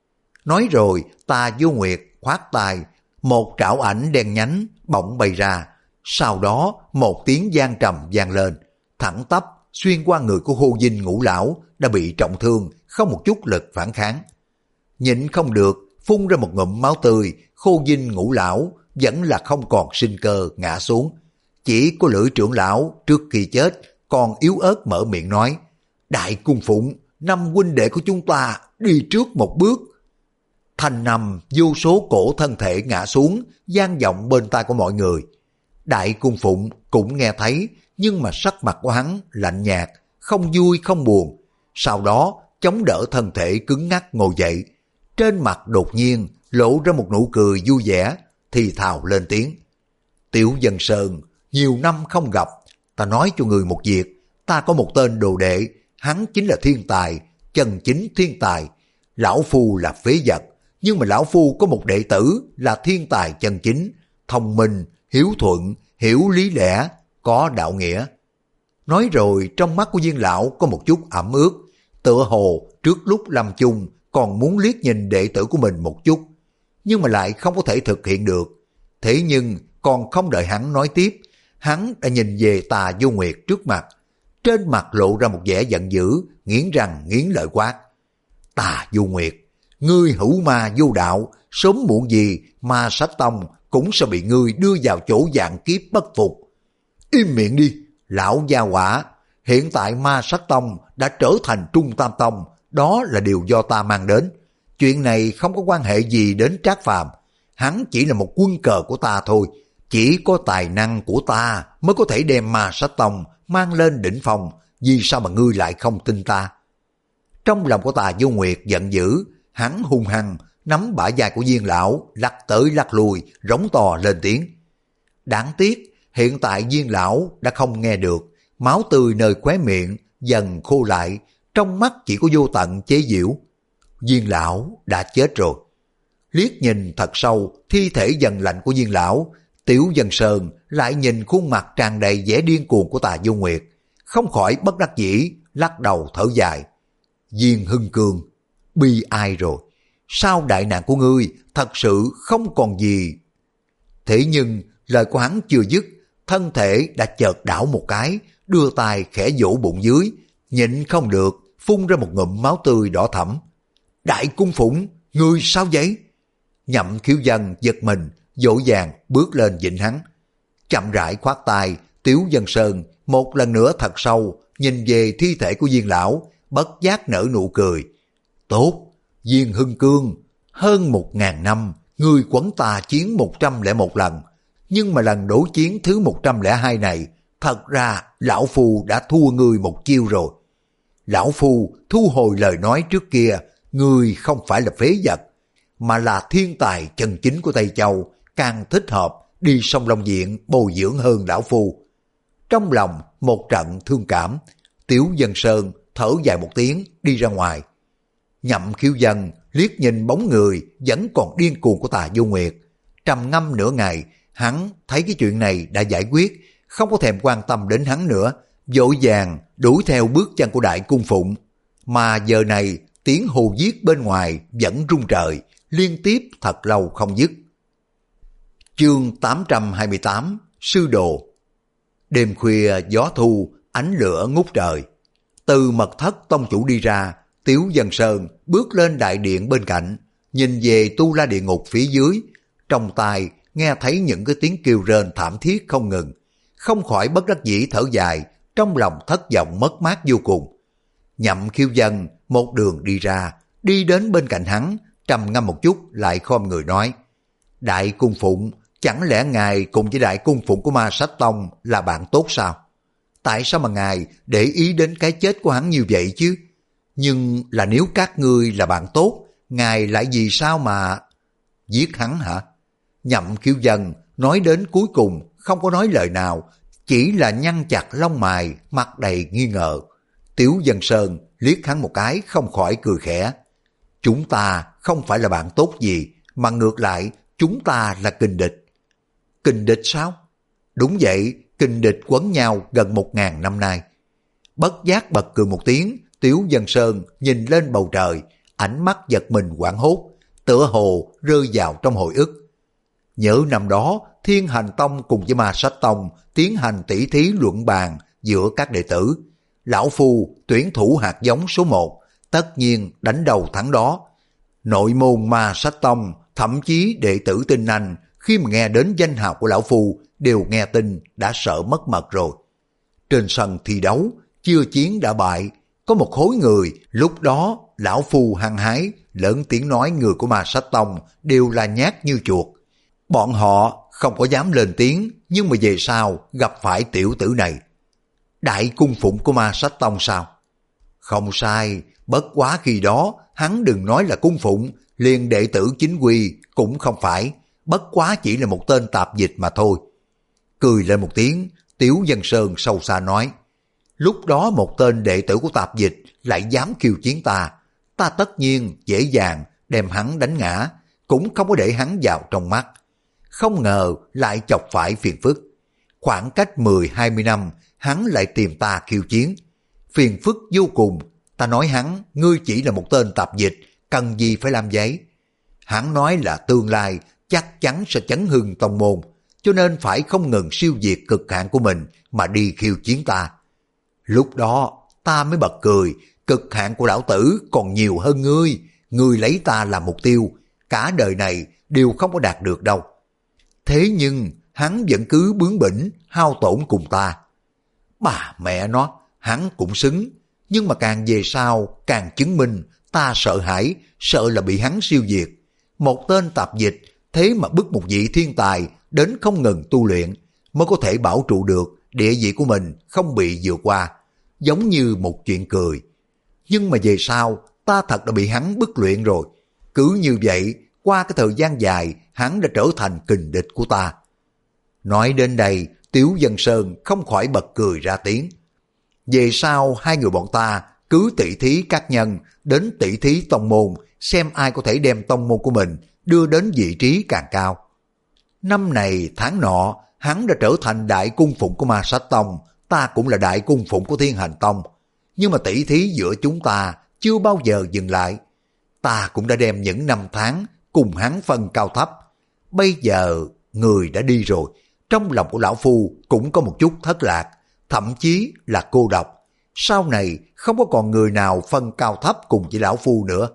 Nói rồi, Tà Vô Nguyệt khoát tay, một trảo ảnh đen nhánh bỗng bay ra, sau đó một tiếng vang trầm vang lên, thẳng tắp xuyên qua người của Khô Dinh Ngũ lão đã bị trọng thương, không một chút lực phản kháng. Nhịn không được, phun ra một ngụm máu tươi, Khô Dinh Ngũ lão vẫn là không còn sinh cơ ngã xuống. Chỉ có Lữ trưởng lão trước khi chết còn yếu ớt mở miệng nói, Đại cung phụng, năm huynh đệ của chúng ta đi trước một bước. Thanh nằm vô số cổ thân thể ngã xuống, vang vọng bên tai của mọi người. Đại cung phụng cũng nghe thấy, nhưng mà sắc mặt của hắn lạnh nhạt, không vui không buồn. Sau đó chống đỡ thân thể cứng ngắc ngồi dậy, trên mặt đột nhiên lộ ra một nụ cười vui vẻ, thì thào lên tiếng. Tiểu Dân Sơn, nhiều năm không gặp, ta nói cho người một việc, ta có một tên đồ đệ, hắn chính là thiên tài, chân chính thiên tài. Lão phu là phế vật, nhưng mà lão phu có một đệ tử là thiên tài chân chính, thông minh, hiếu thuận, hiểu lý lẽ, có đạo nghĩa. Nói rồi trong mắt của Viên lão có một chút ẩm ướt, tựa hồ trước lúc lâm chung còn muốn liếc nhìn đệ tử của mình một chút, nhưng mà lại không có thể thực hiện được. Thế nhưng còn không đợi hắn nói tiếp, hắn đã nhìn về Tà Vô Nguyệt trước mặt, trên mặt lộ ra một vẻ giận dữ, nghiến răng nghiến lợi quát. Tà Vô Nguyệt, ngươi hữu ma vô đạo, sớm muộn gì Ma Sách Tông cũng sẽ bị ngươi đưa vào chỗ vạn kiếp bất phục. Im miệng đi, lão gia hỏa, hiện tại Ma Sách Tông đã trở thành Trung Tam Tông, đó là điều do ta mang đến. Chuyện này không có quan hệ gì đến Trác Phàm, hắn chỉ là một quân cờ của ta thôi. Chỉ có tài năng của ta mới có thể đem Ma Sách Tông mang lên đỉnh phong, vì sao mà ngươi lại không tin ta? Trong lòng của Tà Vô Nguyệt giận dữ, hắn hung hăng nắm bả vai của Viên lão, lắc tới lắc lui, rống to lên tiếng. Đáng tiếc, hiện tại Viên lão đã không nghe được, máu tươi nơi khóe miệng dần khô lại, trong mắt chỉ có vô tận chế giễu. Viên lão đã chết rồi. Liếc nhìn thật sâu thi thể dần lạnh của Viên lão, Tiểu Dân Sơn lại nhìn khuôn mặt tràn đầy vẻ điên cuồng của Tà Vô Nguyệt, không khỏi bất đắc dĩ lắc đầu thở dài. Viên Hưng Cương, bi ai rồi, sao đại nạn của ngươi thật sự không còn gì. Thế nhưng lời của hắn chưa dứt, thân thể đã chợt đảo một cái, đưa tay khẽ vỗ bụng dưới, nhịn không được phun ra một ngụm máu tươi đỏ thẫm. Đại cung phụng, ngươi sao vậy? Nhậm Khiếu Dân giật mình, dỗ dàng bước lên vịnh hắn. Chậm rãi khoát tay, Tiểu Dân Sơn một lần nữa thật sâu nhìn về thi thể của Viên lão, bất giác nở nụ cười. Tốt, Viên Hưng Cương, hơn một ngàn năm, ngươi quấn ta chiến một trăm lẻ một lần, nhưng mà lần đối chiến thứ một trăm lẻ hai này, thật ra lão phu đã thua ngươi một chiêu rồi. Lão phu thu hồi lời nói trước kia, ngươi không phải là phế vật, mà là thiên tài chân chính của Tây Châu, càng thích hợp đi sông Long Viện bồi dưỡng hơn lão phu. Trong lòng một trận thương cảm, Tiểu Dân Sơn thở dài một tiếng đi ra ngoài. Nhậm Khiếu Dân liếc nhìn bóng người vẫn còn điên cuồng của Tà Vô Nguyệt, trầm ngâm nửa ngày, hắn thấy cái chuyện này đã giải quyết, không có thèm quan tâm đến hắn nữa, vội vàng đuổi theo bước chân của Đại cung phụng. Mà giờ này tiếng hù viết bên ngoài vẫn rung trời, liên tiếp thật lâu không dứt. Chương tám trăm hai mươi tám, Sư Đồ. Đêm khuya gió thu, ánh lửa ngút trời. Từ mật thất tông chủ đi ra, Tiếu Dân Sơn bước lên đại điện bên cạnh, nhìn về tu la địa ngục phía dưới, trong tai nghe thấy những cái tiếng kêu rên thảm thiết không ngừng, không khỏi bất đắc dĩ thở dài, trong lòng thất vọng mất mát vô cùng. Nhậm Khiêu Dân một đường đi ra, đi đến bên cạnh hắn, trầm ngâm một chút lại khom người nói: Đại Cung Phụng, chẳng lẽ ngài cùng với Đại Cung Phụng của Ma Sách Tông là bạn tốt sao? Tại sao mà ngài để ý đến cái chết của hắn như vậy chứ? Nhưng là nếu các ngươi là bạn tốt, ngài lại vì sao mà... Giết hắn hả? Nhậm Khiêu Dân nói đến cuối cùng không có nói lời nào, chỉ là nhăn chặt lông mày, mặt đầy nghi ngờ. Tiếu Dân Sơn liếc hắn một cái không khỏi cười khẽ. Chúng ta không phải là bạn tốt gì, mà ngược lại chúng ta là kình địch. Kình địch sao? Đúng vậy, kình địch quấn nhau gần một ngàn năm nay. Bất giác bật cười một tiếng, Tiếu Dân Sơn nhìn lên bầu trời, ánh mắt giật mình hoảng hốt, tựa hồ rơi vào trong hồi ức. Nhớ năm đó, Thiên Hành Tông cùng với Ma Sách Tông tiến hành tỷ thí luận bàn giữa các đệ tử. Lão Phu tuyển thủ hạt giống số một, tất nhiên đánh đầu thắng đó. Nội môn Ma Sách Tông, thậm chí đệ tử Tinh Anh, khi mà nghe đến danh hào của Lão Phu, đều nghe tin đã sợ mất mật rồi. Trên sân thi đấu, chưa chiến đã bại, có một khối người, lúc đó Lão Phu hăng hái, lớn tiếng nói người của Ma Sách Tông đều là nhát như chuột. Bọn họ không có dám lên tiếng, nhưng mà về sau gặp phải tiểu tử này. Đại Cung Phụng của Ma Sách Tông sao? Không sai, bất quá khi đó hắn đừng nói là cung phụng, liền đệ tử chính quy cũng không phải, bất quá chỉ là một tên tạp dịch mà thôi. Cười lên một tiếng, Tiếu Dân Sơn sâu xa nói: Lúc đó một tên đệ tử của tạp dịch lại dám khiêu chiến ta, ta tất nhiên dễ dàng đem hắn đánh ngã, cũng không có để hắn vào trong mắt. Không ngờ lại chọc phải phiền phức. Khoảng cách mười hai mươi năm, hắn lại tìm ta khiêu chiến. Phiền phức vô cùng, ta nói hắn, ngươi chỉ là một tên tạp dịch, cần gì phải làm giấy. Hắn nói là tương lai chắc chắn sẽ chấn hưng tông môn, cho nên phải không ngừng siêu diệt cực hạn của mình mà đi khiêu chiến ta. Lúc đó ta mới bật cười, cực hạn của lão tử còn nhiều hơn ngươi, ngươi lấy ta làm mục tiêu, cả đời này đều không có đạt được đâu. Thế nhưng hắn vẫn cứ bướng bỉnh, hao tổn cùng ta. Bà mẹ nó, hắn cũng xứng, nhưng mà càng về sau càng chứng minh ta sợ hãi, sợ là bị hắn siêu diệt. Một tên tạp dịch, thế mà bức một vị thiên tài đến không ngừng tu luyện, mới có thể bảo trụ được địa vị của mình không bị vượt qua, giống như một chuyện cười. Nhưng mà về sau, ta thật đã bị hắn bức luyện rồi. Cứ như vậy, qua cái thời gian dài, hắn đã trở thành kình địch của ta. Nói đến đây, Tiếu Dân Sơn không khỏi bật cười ra tiếng. Về sau, hai người bọn ta cứ tỷ thí các nhân, đến tỷ thí tông môn, xem ai có thể đem tông môn của mình đưa đến vị trí càng cao. Năm này tháng nọ, hắn đã trở thành đại cung phụng của Ma Sách Tông, ta cũng là đại cung phụng của Thiên Hành Tông. Nhưng mà tỷ thí giữa chúng ta chưa bao giờ dừng lại. Ta cũng đã đem những năm tháng cùng hắn phân cao thấp. Bây giờ người đã đi rồi, trong lòng của lão Phu cũng có một chút thất lạc, thậm chí là cô độc. Sau này không có còn người nào phân cao thấp cùng với lão Phu nữa.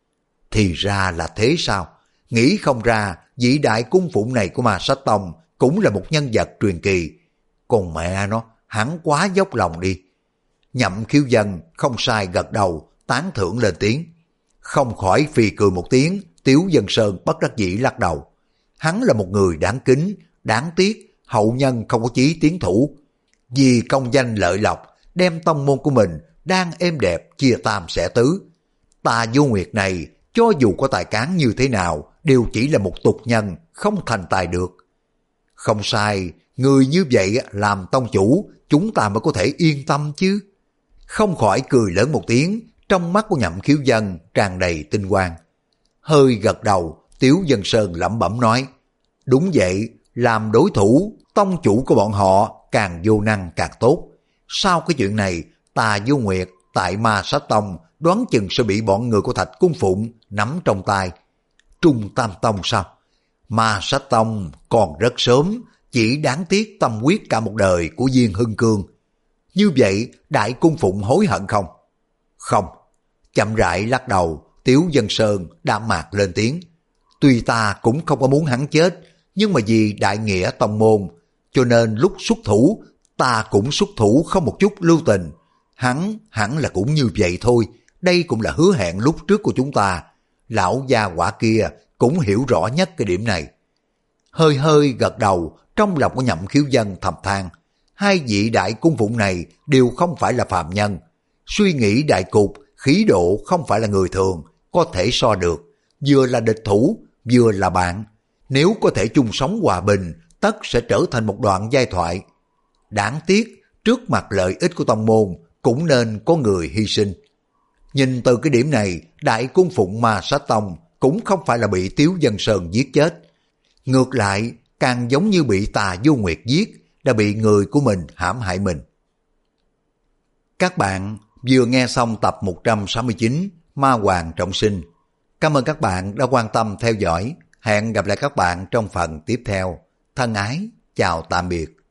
Thì ra là thế sao? Nghĩ không ra vị đại cung phụng này của Ma Sách Tông cũng là một nhân vật truyền kỳ. Còn mẹ nó, hắn quá dốc lòng đi. Nhậm Khiêu Dân không sai gật đầu, tán thưởng lên tiếng. Không khỏi phì cười một tiếng, Tiếu Dân Sơn bất đắc dĩ lắc đầu. Hắn là một người đáng kính, đáng tiếc hậu nhân không có chí tiến thủ. Vì công danh lợi lộc, đem tông môn của mình đang êm đẹp chia tam xẻ tứ. Ta Vô Nguyệt này, cho dù có tài cán như thế nào, đều chỉ là một tục nhân, không thành tài được. Không sai, người như vậy làm tông chủ, chúng ta mới có thể yên tâm chứ. Không khỏi cười lớn một tiếng, trong mắt của Nhậm Khiêu Dân tràn đầy tinh quang. Hơi gật đầu, Tiếu Dân Sơn lẩm bẩm nói, đúng vậy, làm đối thủ, tông chủ của bọn họ càng vô năng càng tốt. Sau cái chuyện này, ta Vô Nguyệt tại Ma Sách Tông đoán chừng sẽ bị bọn người của Thạch Cung Phụng nắm trong tay. Trung Tam Tông sao? Ma Sát Tông còn rất sớm, chỉ đáng tiếc tâm huyết cả một đời của Viên Hưng Cương. Như vậy Đại Cung Phụng hối hận không? Không. Chậm rãi lắc đầu, Tiếu Dân Sơn đạm mạc lên tiếng. Tuy ta cũng không có muốn hắn chết, nhưng mà vì đại nghĩa tông môn, cho nên lúc xuất thủ, ta cũng xuất thủ không một chút lưu tình. Hắn hẳn là cũng như vậy thôi, đây cũng là hứa hẹn lúc trước của chúng ta. Lão gia quả kia cũng hiểu rõ nhất cái điểm này. Hơi hơi gật đầu, trong lòng của Nhậm Khiếu Dân thầm than. Hai vị Đại Cung Phụng này đều không phải là phàm nhân. Suy nghĩ đại cục, khí độ không phải là người thường, có thể so được. Vừa là địch thủ, vừa là bạn. Nếu có thể chung sống hòa bình, tất sẽ trở thành một đoạn giai thoại. Đáng tiếc, trước mặt lợi ích của tông môn, cũng nên có người hy sinh. Nhìn từ cái điểm này, Đại Cung Phụng Ma Sát Tông cũng không phải là bị Tiếu Dân Sơn giết chết. Ngược lại, càng giống như bị Tà Vô Nguyệt giết, đã bị người của mình hãm hại mình. Các bạn vừa nghe xong tập một trăm sáu mươi chín Ma Hoàng Trọng Sinh. Cảm ơn các bạn đã quan tâm theo dõi. Hẹn gặp lại các bạn trong phần tiếp theo. Thân ái, chào tạm biệt.